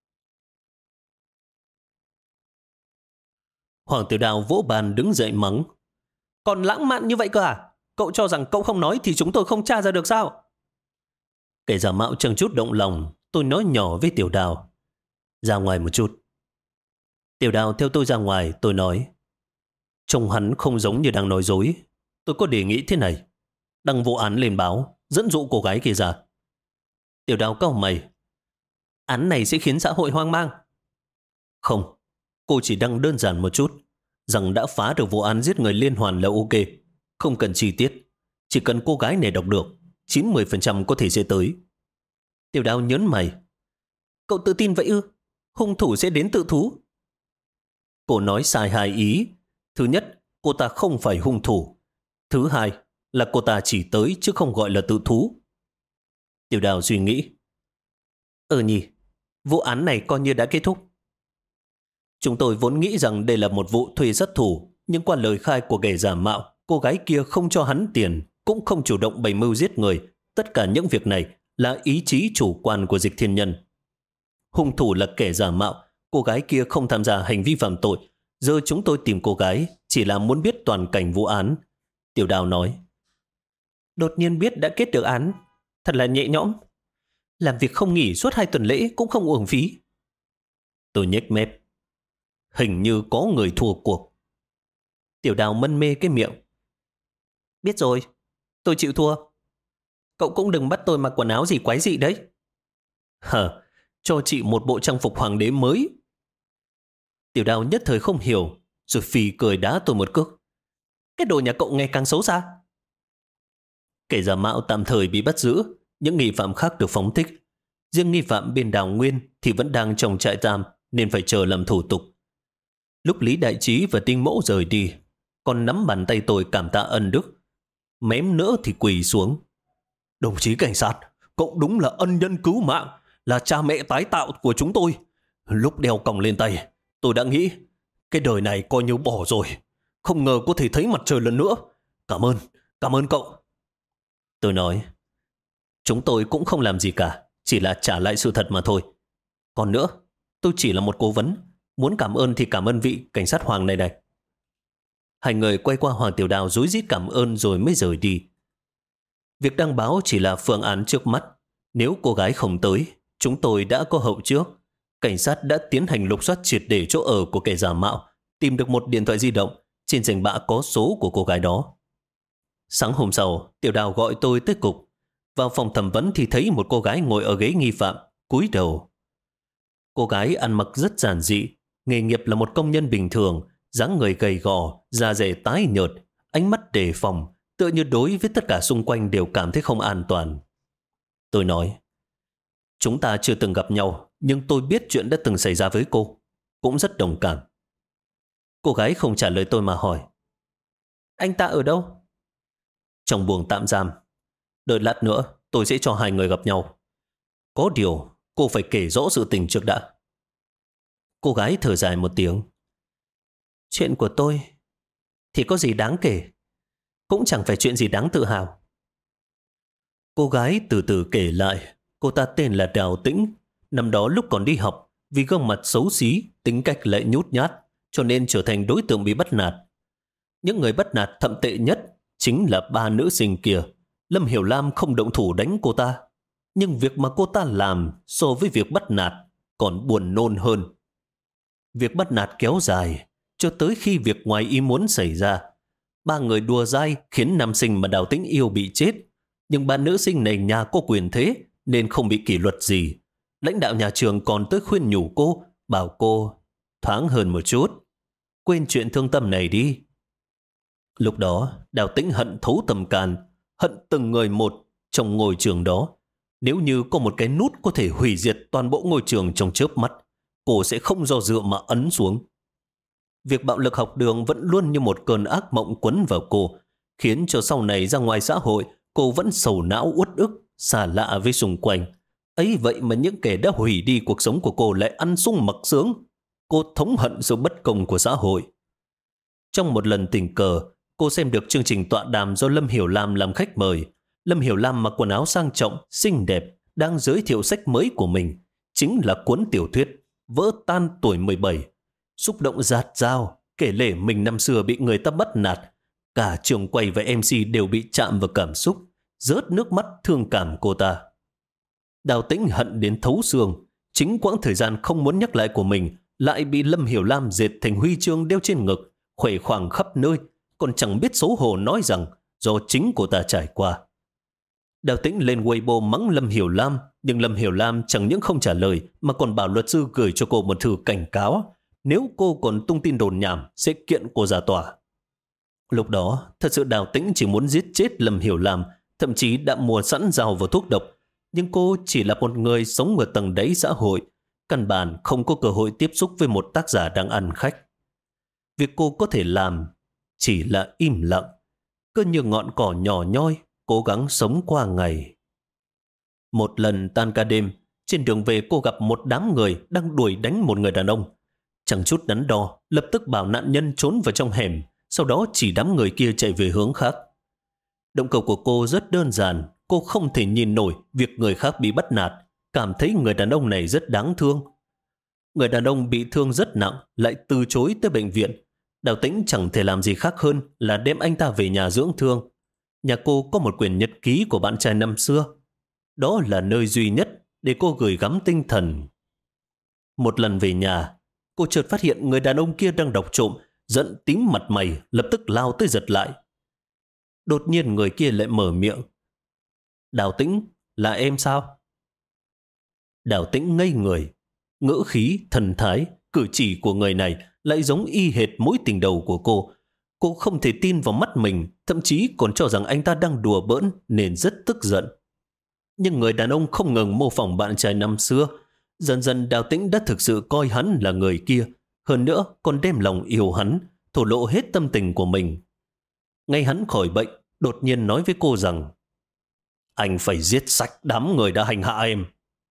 Hoàng Tiểu Đào vỗ bàn đứng dậy mắng: còn lãng mạn như vậy cơ à? Cậu cho rằng cậu không nói thì chúng tôi không tra ra được sao? Kẻ giả mạo chẳng chút động lòng. Tôi nói nhỏ với Tiểu Đào: ra ngoài một chút. Tiểu Đào theo tôi ra ngoài. Tôi nói: trông hắn không giống như đang nói dối. Tôi có đề nghị thế này: đăng vụ án lên báo, dẫn dụ cô gái kia ra. Tiểu Đào cau mày: án này sẽ khiến xã hội hoang mang. Không, cô chỉ đăng đơn giản một chút, rằng đã phá được vụ án giết người liên hoàn là ok. Không cần chi tiết, chỉ cần cô gái này đọc được, 90% có thể sẽ tới. Tiểu Đào nhớn mày: cậu tự tin vậy ư? Hung thủ sẽ đến tự thú. Cô nói sai hai ý. Thứ nhất, cô ta không phải hung thủ. Thứ hai là cô ta chỉ tới chứ không gọi là tự thú. Tiểu Đào suy nghĩ: nhỉ, vụ án này coi như đã kết thúc. Chúng tôi vốn nghĩ rằng đây là một vụ thuê sát thủ, nhưng qua lời khai của kẻ giả mạo, cô gái kia không cho hắn tiền, cũng không chủ động bày mưu giết người. Tất cả những việc này là ý chí chủ quan của Dịch Thiên Nhân. Hung thủ là kẻ giả mạo, cô gái kia không tham gia hành vi phạm tội. Giờ chúng tôi tìm cô gái chỉ là muốn biết toàn cảnh vụ án. Tiểu Đào nói. Đột nhiên biết đã kết được án, thật là nhẹ nhõm. Làm việc không nghỉ suốt 2 tuần lễ cũng không uổng phí. Tôi nhếch mép. Hình như có người thua cuộc. Tiểu Đào mân mê cái miệng. Biết rồi, tôi chịu thua. Cậu cũng đừng bắt tôi mặc quần áo gì quái dị đấy. Hờ, cho chị một bộ trang phục hoàng đế mới. Tiểu Đào nhất thời không hiểu, rồi phì cười đá tôi một cước. Cái đồ nhà cậu ngày càng xấu xa. Kẻ giả mạo tạm thời bị bắt giữ, những nghi phạm khác được phóng thích. Riêng nghi phạm bên Đào Nguyên thì vẫn đang trong trại giam nên phải chờ làm thủ tục. Lúc Lý Đại Trí và Tinh Mẫu rời đi, còn nắm bàn tay tôi cảm tạ ân đức. Mém nữa thì quỳ xuống. Đồng chí cảnh sát, cậu đúng là ân nhân cứu mạng, là cha mẹ tái tạo của chúng tôi. Lúc đeo còng lên tay, tôi đã nghĩ cái đời này coi như bỏ rồi. Không ngờ có thể thấy mặt trời lần nữa. Cảm ơn cậu. Tôi nói, chúng tôi cũng không làm gì cả, chỉ là trả lại sự thật mà thôi. Còn nữa, tôi chỉ là một cố vấn, muốn cảm ơn thì cảm ơn vị cảnh sát Hoàng này này. Hai người quay qua Hoàng Tiểu Đào rối rít cảm ơn rồi mới rời đi. Việc đăng báo chỉ là phương án trước mắt. Nếu cô gái không tới, chúng tôi đã có hậu trước. Cảnh sát đã tiến hành lục soát triệt để chỗ ở của kẻ giả mạo, tìm được một điện thoại di động, trên danh bạ có số của cô gái đó. Sáng hôm sau, Tiểu Đào gọi tôi tới cục. Vào phòng thẩm vấn thì thấy một cô gái ngồi ở ghế nghi phạm, cúi đầu. Cô gái ăn mặc rất giản dị, nghề nghiệp là một công nhân bình thường, dáng người gầy gò, da dẻ tái nhợt, ánh mắt đề phòng, tựa như đối với tất cả xung quanh đều cảm thấy không an toàn. Tôi nói, chúng ta chưa từng gặp nhau, nhưng tôi biết chuyện đã từng xảy ra với cô, cũng rất đồng cảm. Cô gái không trả lời tôi mà hỏi, anh ta ở đâu? Trong buồng tạm giam. Đợi lát nữa, tôi sẽ cho hai người gặp nhau. Có điều, cô phải kể rõ sự tình trước đã. Cô gái thở dài một tiếng. Chuyện của tôi thì có gì đáng kể, cũng chẳng phải chuyện gì đáng tự hào. Cô gái từ từ kể lại, cô ta tên là Đào Tĩnh. Năm đó lúc còn đi học, vì gương mặt xấu xí, tính cách lại nhút nhát, cho nên trở thành đối tượng bị bắt nạt. Những người bắt nạt thậm tệ nhất chính là 3 nữ sinh kia. Lâm Hiểu Lam không động thủ đánh cô ta, nhưng việc mà cô ta làm so với việc bắt nạt còn buồn nôn hơn. Việc bắt nạt kéo dài cho tới khi việc ngoài ý muốn xảy ra. 3 người đùa dai khiến nam sinh mà Đào Tĩnh yêu bị chết, nhưng 3 nữ sinh này nhà có quyền thế nên không bị kỷ luật gì. Lãnh đạo nhà trường còn tới khuyên nhủ cô, bảo cô thoáng hơn một chút, quên chuyện thương tâm này đi. Lúc đó Đào Tĩnh hận thấu tâm can, hận từng người một trong ngôi trường đó. Nếu như có một cái nút có thể hủy diệt toàn bộ ngôi trường trong chớp mắt, cô sẽ không do dự mà ấn xuống. Việc bạo lực học đường vẫn luôn như một cơn ác mộng quấn vào cô, khiến cho sau này ra ngoài xã hội, cô vẫn sầu não uất ức, xa lạ với xung quanh. Ấy vậy mà những kẻ đã hủy đi cuộc sống của cô lại ăn sung mặc sướng. Cô thống hận sự bất công của xã hội. Trong một lần tình cờ, cô xem được chương trình tọa đàm do Lâm Hiểu Lam làm khách mời. Lâm Hiểu Lam mặc quần áo sang trọng, xinh đẹp, đang giới thiệu sách mới của mình. Chính là cuốn tiểu thuyết Vỡ tan tuổi 17. Xúc động rạt rào, kể lể mình năm xưa bị người ta bắt nạt. Cả trường quay và MC đều bị chạm vào cảm xúc, rớt nước mắt thương cảm cô ta. Đào Tĩnh hận đến thấu xương. Chính quãng thời gian không muốn nhắc lại của mình lại bị Lâm Hiểu Lam dệt thành huy chương đeo trên ngực, khuấy khoang khắp nơi, còn chẳng biết xấu hổ nói rằng do chính cô ta trải qua. Đào Tĩnh lên Weibo mắng Lâm Hiểu Lam, nhưng Lâm Hiểu Lam chẳng những không trả lời mà còn bảo luật sư gửi cho cô một thư cảnh cáo. Nếu cô còn tung tin đồn nhảm sẽ kiện cô ra tòa. Lúc đó, thật sự Đào Tĩnh chỉ muốn giết chết Lâm Hiểu Lam, thậm chí đã mua sẵn dao và thuốc độc. Nhưng cô chỉ là một người sống ở tầng đáy xã hội, căn bản không có cơ hội tiếp xúc với một tác giả đang ăn khách. Việc cô có thể làm chỉ là im lặng, cứ như ngọn cỏ nhỏ nhoi, cố gắng sống qua ngày. Một lần tan ca đêm, trên đường về cô gặp một đám người đang đuổi đánh một người đàn ông. Chẳng chút đắn đo, lập tức bảo nạn nhân trốn vào trong hẻm, sau đó chỉ đám người kia chạy về hướng khác. Động cơ của cô rất đơn giản. Cô không thể nhìn nổi việc người khác bị bắt nạt, cảm thấy người đàn ông này rất đáng thương. Người đàn ông bị thương rất nặng lại từ chối tới bệnh viện. Đào Tĩnh chẳng thể làm gì khác hơn là đem anh ta về nhà dưỡng thương. Nhà cô có một quyển nhật ký của bạn trai năm xưa. Đó là nơi duy nhất để cô gửi gắm tinh thần. Một lần về nhà, cô chợt phát hiện người đàn ông kia đang đọc trộm, giận tím mặt mày, lập tức lao tới giật lại. Đột nhiên người kia lại mở miệng. Đào Tĩnh, là em sao? Đào Tĩnh ngây người. Ngữ khí, thần thái, cử chỉ của người này lại giống y hệt mối tình đầu của cô. Cô không thể tin vào mắt mình, thậm chí còn cho rằng anh ta đang đùa bỡn nên rất tức giận. Nhưng người đàn ông không ngừng mô phỏng bạn trai năm xưa. Dần dần Đào Tĩnh đã thực sự coi hắn là người kia. Hơn nữa còn đem lòng yêu hắn, thổ lộ hết tâm tình của mình. Ngay hắn khỏi bệnh, đột nhiên nói với cô rằng anh phải giết sạch đám người đã hành hạ em.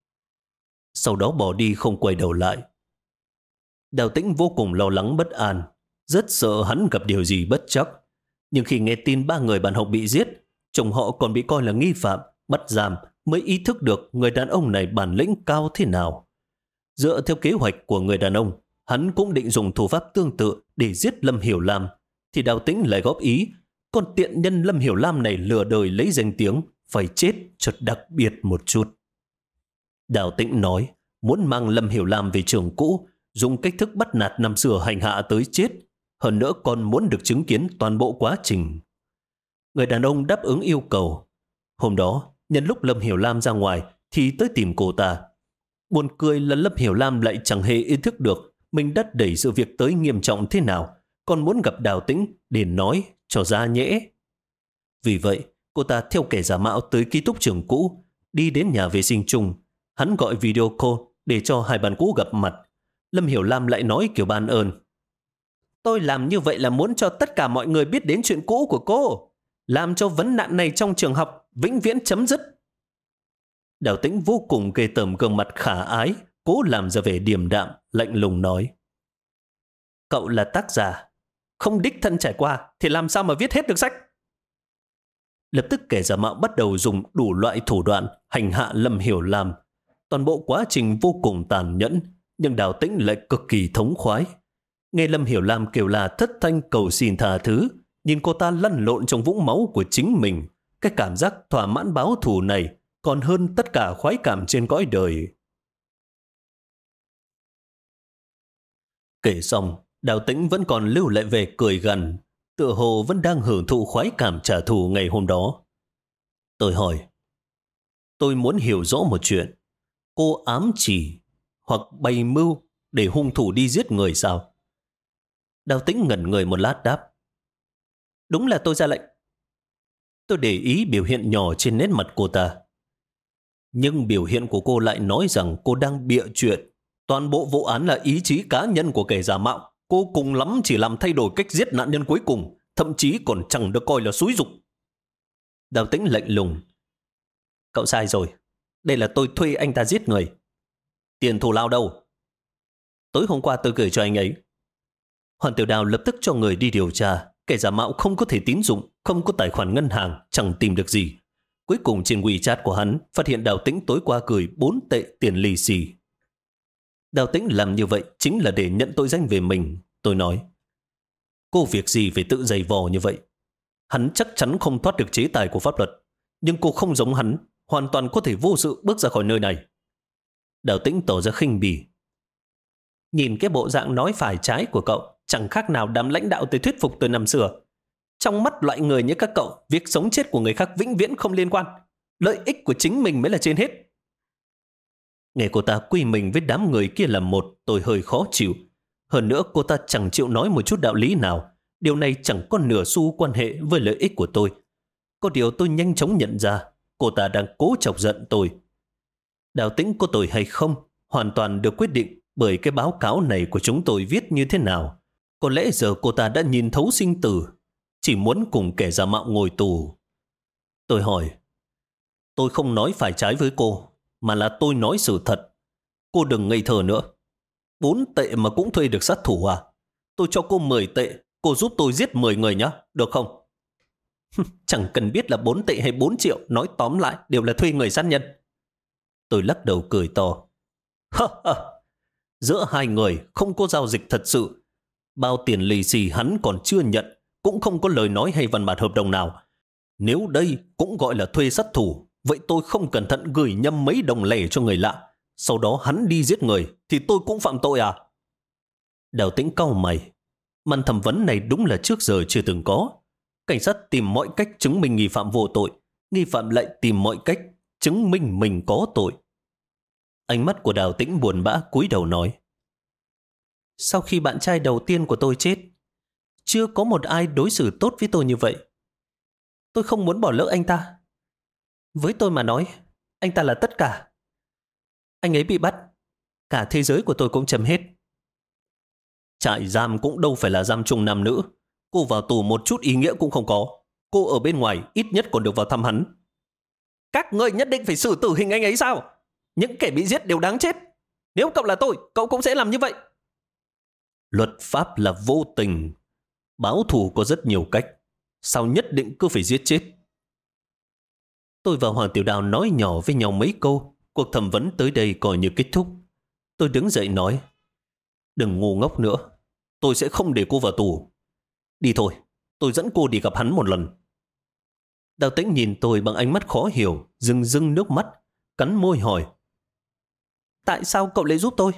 Sau đó bỏ đi không quay đầu lại. Đào Tĩnh vô cùng lo lắng bất an, rất sợ hắn gặp điều gì bất trắc. Nhưng khi nghe tin 3 người bạn học bị giết, chồng họ còn bị coi là nghi phạm, bắt giam, mới ý thức được người đàn ông này bản lĩnh cao thế nào. Dựa theo kế hoạch của người đàn ông, hắn cũng định dùng thủ pháp tương tự để giết Lâm Hiểu Lam, thì Đào Tĩnh lại góp ý, con tiện nhân Lâm Hiểu Lam này lừa đời lấy danh tiếng, phải chết cho đặc biệt một chút. Đào Tĩnh nói muốn mang Lâm Hiểu Lam về trường cũ, dùng cách thức bắt nạt năm xưa hành hạ tới chết, hơn nữa còn muốn được chứng kiến toàn bộ quá trình. Người đàn ông đáp ứng yêu cầu. Hôm đó, nhân lúc Lâm Hiểu Lam ra ngoài thì tới tìm cô ta. Buồn cười là Lâm Hiểu Lam lại chẳng hề ý thức được mình đã đẩy sự việc tới nghiêm trọng thế nào, còn muốn gặp Đào Tĩnh để nói cho ra nhẽ. Vì vậy, cô ta theo kẻ giả mạo tới ký túc trường cũ, đi đến nhà vệ sinh chung. Hắn gọi video call để cho hai bạn cũ gặp mặt. Lâm Hiểu Lam lại nói kiểu ban ơn. Tôi làm như vậy là muốn cho tất cả mọi người biết đến chuyện cũ của cô, làm cho vấn nạn này trong trường học vĩnh viễn chấm dứt. Đào Tĩnh vô cùng ghê tởm gương mặt khả ái, cố làm ra vẻ điềm đạm, lạnh lùng nói. Cậu là tác giả, không đích thân trải qua thì làm sao mà viết hết được sách? Lập tức kẻ giả mạo bắt đầu dùng đủ loại thủ đoạn hành hạ Lâm Hiểu Lam. Toàn bộ quá trình vô cùng tàn nhẫn, nhưng Đào Tĩnh lại cực kỳ thống khoái. Nghe Lâm Hiểu Lam kêu là thất thanh cầu xin tha thứ, nhìn cô ta lăn lộn trong vũng máu của chính mình, cái cảm giác thỏa mãn báo thù này còn hơn tất cả khoái cảm trên cõi đời. Kể xong, Đào Tĩnh vẫn còn lưu lại về cười gằn, tựa hồ vẫn đang hưởng thụ khoái cảm trả thù ngày hôm đó. Tôi hỏi, tôi muốn hiểu rõ một chuyện. Cô ám chỉ hoặc bày mưu để hung thủ đi giết người sao? Đào Tĩnh ngẩn người một lát đáp. Đúng là tôi ra lệnh. Tôi để ý biểu hiện nhỏ trên nét mặt cô ta. Nhưng biểu hiện của cô lại nói rằng cô đang bịa chuyện. Toàn bộ vụ án là ý chí cá nhân của kẻ giả mạo. Cô cùng lắm chỉ làm thay đổi cách giết nạn nhân cuối cùng, thậm chí còn chẳng được coi là xúi giục. Đào Tĩnh lạnh lùng. Cậu sai rồi. Đây là tôi thuê anh ta giết người. Tiền thù lao đâu? Tối hôm qua tôi gửi cho anh ấy. Hoàn Tiểu Đào lập tức cho người đi điều tra. Kẻ giả mạo không có thể tín dụng, không có tài khoản ngân hàng, chẳng tìm được gì. Cuối cùng trên WeChat của hắn phát hiện Đào Tĩnh tối qua gửi 4 tệ tiền lì xì. Đào Tĩnh làm như vậy chính là để nhận tội danh về mình. Tôi nói, cô việc gì phải tự giày vò như vậy? Hắn chắc chắn không thoát được chế tài của pháp luật, nhưng cô không giống hắn, hoàn toàn có thể vô sự bước ra khỏi nơi này. Đào Tĩnh tỏ ra khinh bỉ. Nhìn cái bộ dạng nói phải trái của cậu, chẳng khác nào đám lãnh đạo tới thuyết phục tôi năm xưa. Trong mắt loại người như các cậu, việc sống chết của người khác vĩnh viễn không liên quan. Lợi ích của chính mình mới là trên hết. Nghe cô ta quy mình với đám người kia là một, tôi hơi khó chịu. Hơn nữa cô ta chẳng chịu nói một chút đạo lý nào. Điều này chẳng có nửa xu quan hệ với lợi ích của tôi. Có điều tôi nhanh chóng nhận ra, cô ta đang cố chọc giận tôi. Đào Tĩnh có tội hay không, hoàn toàn được quyết định bởi cái báo cáo này của chúng tôi viết như thế nào. Có lẽ giờ cô ta đã nhìn thấu sinh tử, chỉ muốn cùng kẻ giả mạo ngồi tù. Tôi hỏi, tôi không nói phải trái với cô, mà là tôi nói sự thật. Cô đừng ngây thơ nữa. 4 tệ mà cũng thuê được sát thủ à? Tôi cho cô 10 tệ, cô giúp tôi giết 10 người nhé, được không? Chẳng cần biết là 4 tệ hay 4 triệu, nói tóm lại đều là thuê người sát nhân. Tôi lắc đầu cười to. Giữa hai người không có giao dịch thật sự. Bao tiền lì xì hắn còn chưa nhận, cũng không có lời nói hay văn bản hợp đồng nào. Nếu đây cũng gọi là thuê sát thủ, vậy tôi không cẩn thận gửi nhầm mấy đồng lẻ cho người lạ, sau đó hắn đi giết người, thì tôi cũng phạm tội à? Đào Tĩnh cau mày. Màn thẩm vấn này đúng là trước giờ chưa từng có. Cảnh sát tìm mọi cách chứng minh nghi phạm vô tội, nghi phạm lại tìm mọi cách chứng minh mình có tội. Ánh mắt của Đào Tĩnh buồn bã cúi đầu nói. Sau khi bạn trai đầu tiên của tôi chết, chưa có một ai đối xử tốt với tôi như vậy. Tôi không muốn bỏ lỡ anh ta. Với tôi mà nói, anh ta là tất cả. Anh ấy bị bắt, cả thế giới của tôi cũng chấm hết. Trại giam cũng đâu phải là giam chung nam nữ. Cô vào tù một chút ý nghĩa cũng không có. Cô ở bên ngoài ít nhất còn được vào thăm hắn. Các ngươi nhất định phải xử tử hình anh ấy sao? Những kẻ bị giết đều đáng chết. Nếu cậu là tôi, cậu cũng sẽ làm như vậy. Luật pháp là vô tình. Báo thù có rất nhiều cách. Sao nhất định cứ phải giết chết? Tôi và Hoàng Tiểu Đào nói nhỏ với nhau mấy câu. Cuộc thẩm vấn tới đây coi như kết thúc. Tôi đứng dậy nói. Đừng ngu ngốc nữa. Tôi sẽ không để cô vào tù. Đi thôi, tôi dẫn cô đi gặp hắn một lần. Đào Tĩnh nhìn tôi bằng ánh mắt khó hiểu, rưng rưng nước mắt, cắn môi hỏi. Tại sao cậu lại giúp tôi?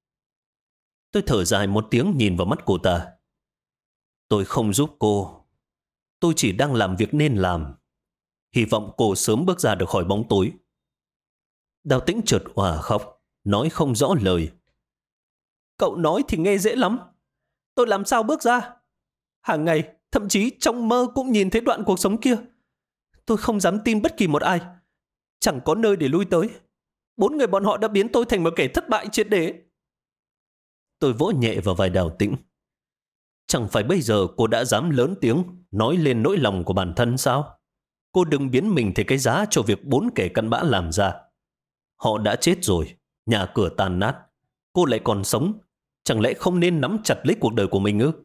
Tôi thở dài một tiếng nhìn vào mắt cô ta. Tôi không giúp cô. Tôi chỉ đang làm việc nên làm. Hy vọng cô sớm bước ra được khỏi bóng tối. Đào Tĩnh chợt òa khóc, nói không rõ lời. Cậu nói thì nghe dễ lắm. Tôi làm sao bước ra? Hàng ngày, thậm chí trong mơ cũng nhìn thấy đoạn cuộc sống kia. Tôi không dám tin bất kỳ một ai. Chẳng có nơi để lui tới. 4 người bọn họ đã biến tôi thành một kẻ thất bại triệt để. Tôi vỗ nhẹ vào vai Đào Tĩnh. Chẳng phải bây giờ cô đã dám lớn tiếng nói lên nỗi lòng của bản thân sao? Cô đừng biến mình thành cái giá cho việc 4 kẻ cặn bã làm ra. Họ đã chết rồi, nhà cửa tàn nát. Cô lại còn sống. Chẳng lẽ không nên nắm chặt lấy cuộc đời của mình ư?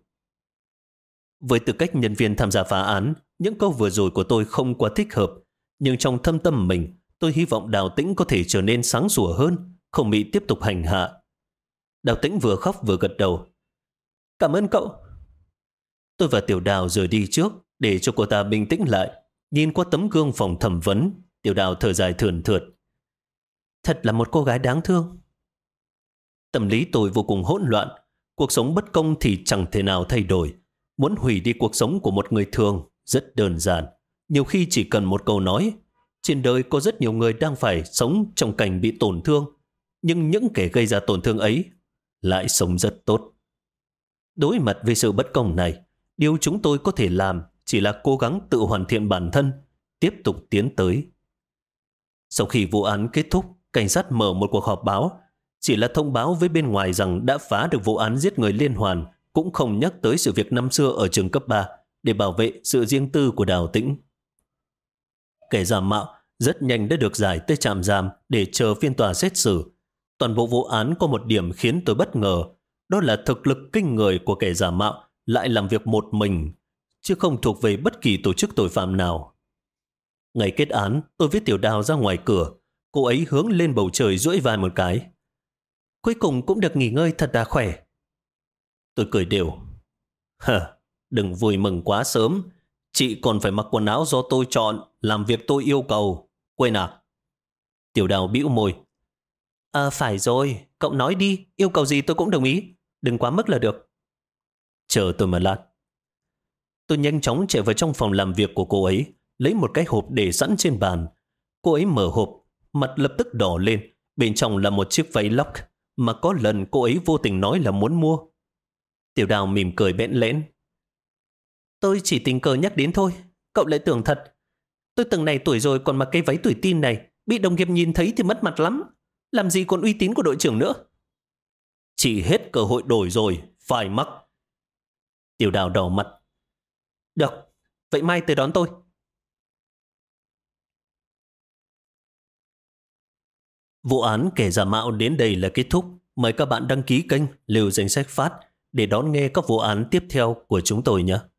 Với tư cách nhân viên tham gia phá án, những câu vừa rồi của tôi không quá thích hợp. Nhưng trong thâm tâm mình, tôi hy vọng Đào Tĩnh có thể trở nên sáng sủa hơn, không bị tiếp tục hành hạ. Đào Tĩnh vừa khóc vừa gật đầu. Cảm ơn cậu. Tôi và Tiểu Đào rời đi trước để cho cô ta bình tĩnh lại. Nhìn qua tấm gương phòng thẩm vấn, Tiểu Đào thở dài thườn thượt. Thật là một cô gái đáng thương. Tâm lý tôi vô cùng hỗn loạn. Cuộc sống bất công thì chẳng thể nào thay đổi. Muốn hủy đi cuộc sống của một người thường rất đơn giản. Nhiều khi chỉ cần một câu nói. Trên đời có rất nhiều người đang phải sống trong cảnh bị tổn thương. Nhưng những kẻ gây ra tổn thương ấy lại sống rất tốt. Đối mặt với sự bất công này, điều chúng tôi có thể làm chỉ là cố gắng tự hoàn thiện bản thân, tiếp tục tiến tới. Sau khi vụ án kết thúc, cảnh sát mở một cuộc họp báo. Chỉ là thông báo với bên ngoài rằng đã phá được vụ án giết người liên hoàn, cũng không nhắc tới sự việc năm xưa ở trường cấp 3 để bảo vệ sự riêng tư của Đào Tĩnh. Kẻ giả mạo rất nhanh đã được giải tới trạm giam để chờ phiên tòa xét xử. Toàn bộ vụ án có một điểm khiến tôi bất ngờ, đó là thực lực kinh người của kẻ giả mạo lại làm việc một mình, chứ không thuộc về bất kỳ tổ chức tội phạm nào. Ngày kết án, tôi viết Tiểu Đào ra ngoài cửa. Cô ấy hướng lên bầu trời duỗi vai một cái. Cuối cùng cũng được nghỉ ngơi thật là khỏe. Tôi cười đều. Đừng vui mừng quá sớm. Chị còn phải mặc quần áo do tôi chọn, làm việc tôi yêu cầu. Quên à? Tiểu Đào bĩu môi. Phải rồi, cậu nói đi, yêu cầu gì tôi cũng đồng ý. Đừng quá mức là được. Chờ tôi một lát. Tôi nhanh chóng chạy vào trong phòng làm việc của cô ấy, lấy một cái hộp để sẵn trên bàn. Cô ấy mở hộp, mặt lập tức đỏ lên. Bên trong là một chiếc váy lóc mà có lần cô ấy vô tình nói là muốn mua. Tiểu Đào mỉm cười bẽn lẽn. Tôi chỉ tình cờ nhắc đến thôi, cậu lại tưởng thật. Tôi từng này tuổi rồi còn mặc cái váy tuổi teen này, bị đồng nghiệp nhìn thấy thì mất mặt lắm. Làm gì còn uy tín của đội trưởng nữa. Chị hết cơ hội đổi rồi, phải mắc. Tiểu Đào đỏ mặt. Được, vậy mai tới đón tôi. Vụ án kẻ giả mạo đến đây là kết thúc. Mời các bạn đăng ký kênh Lưu Danh Sách Phát để đón nghe các vụ án tiếp theo của chúng tôi nhé.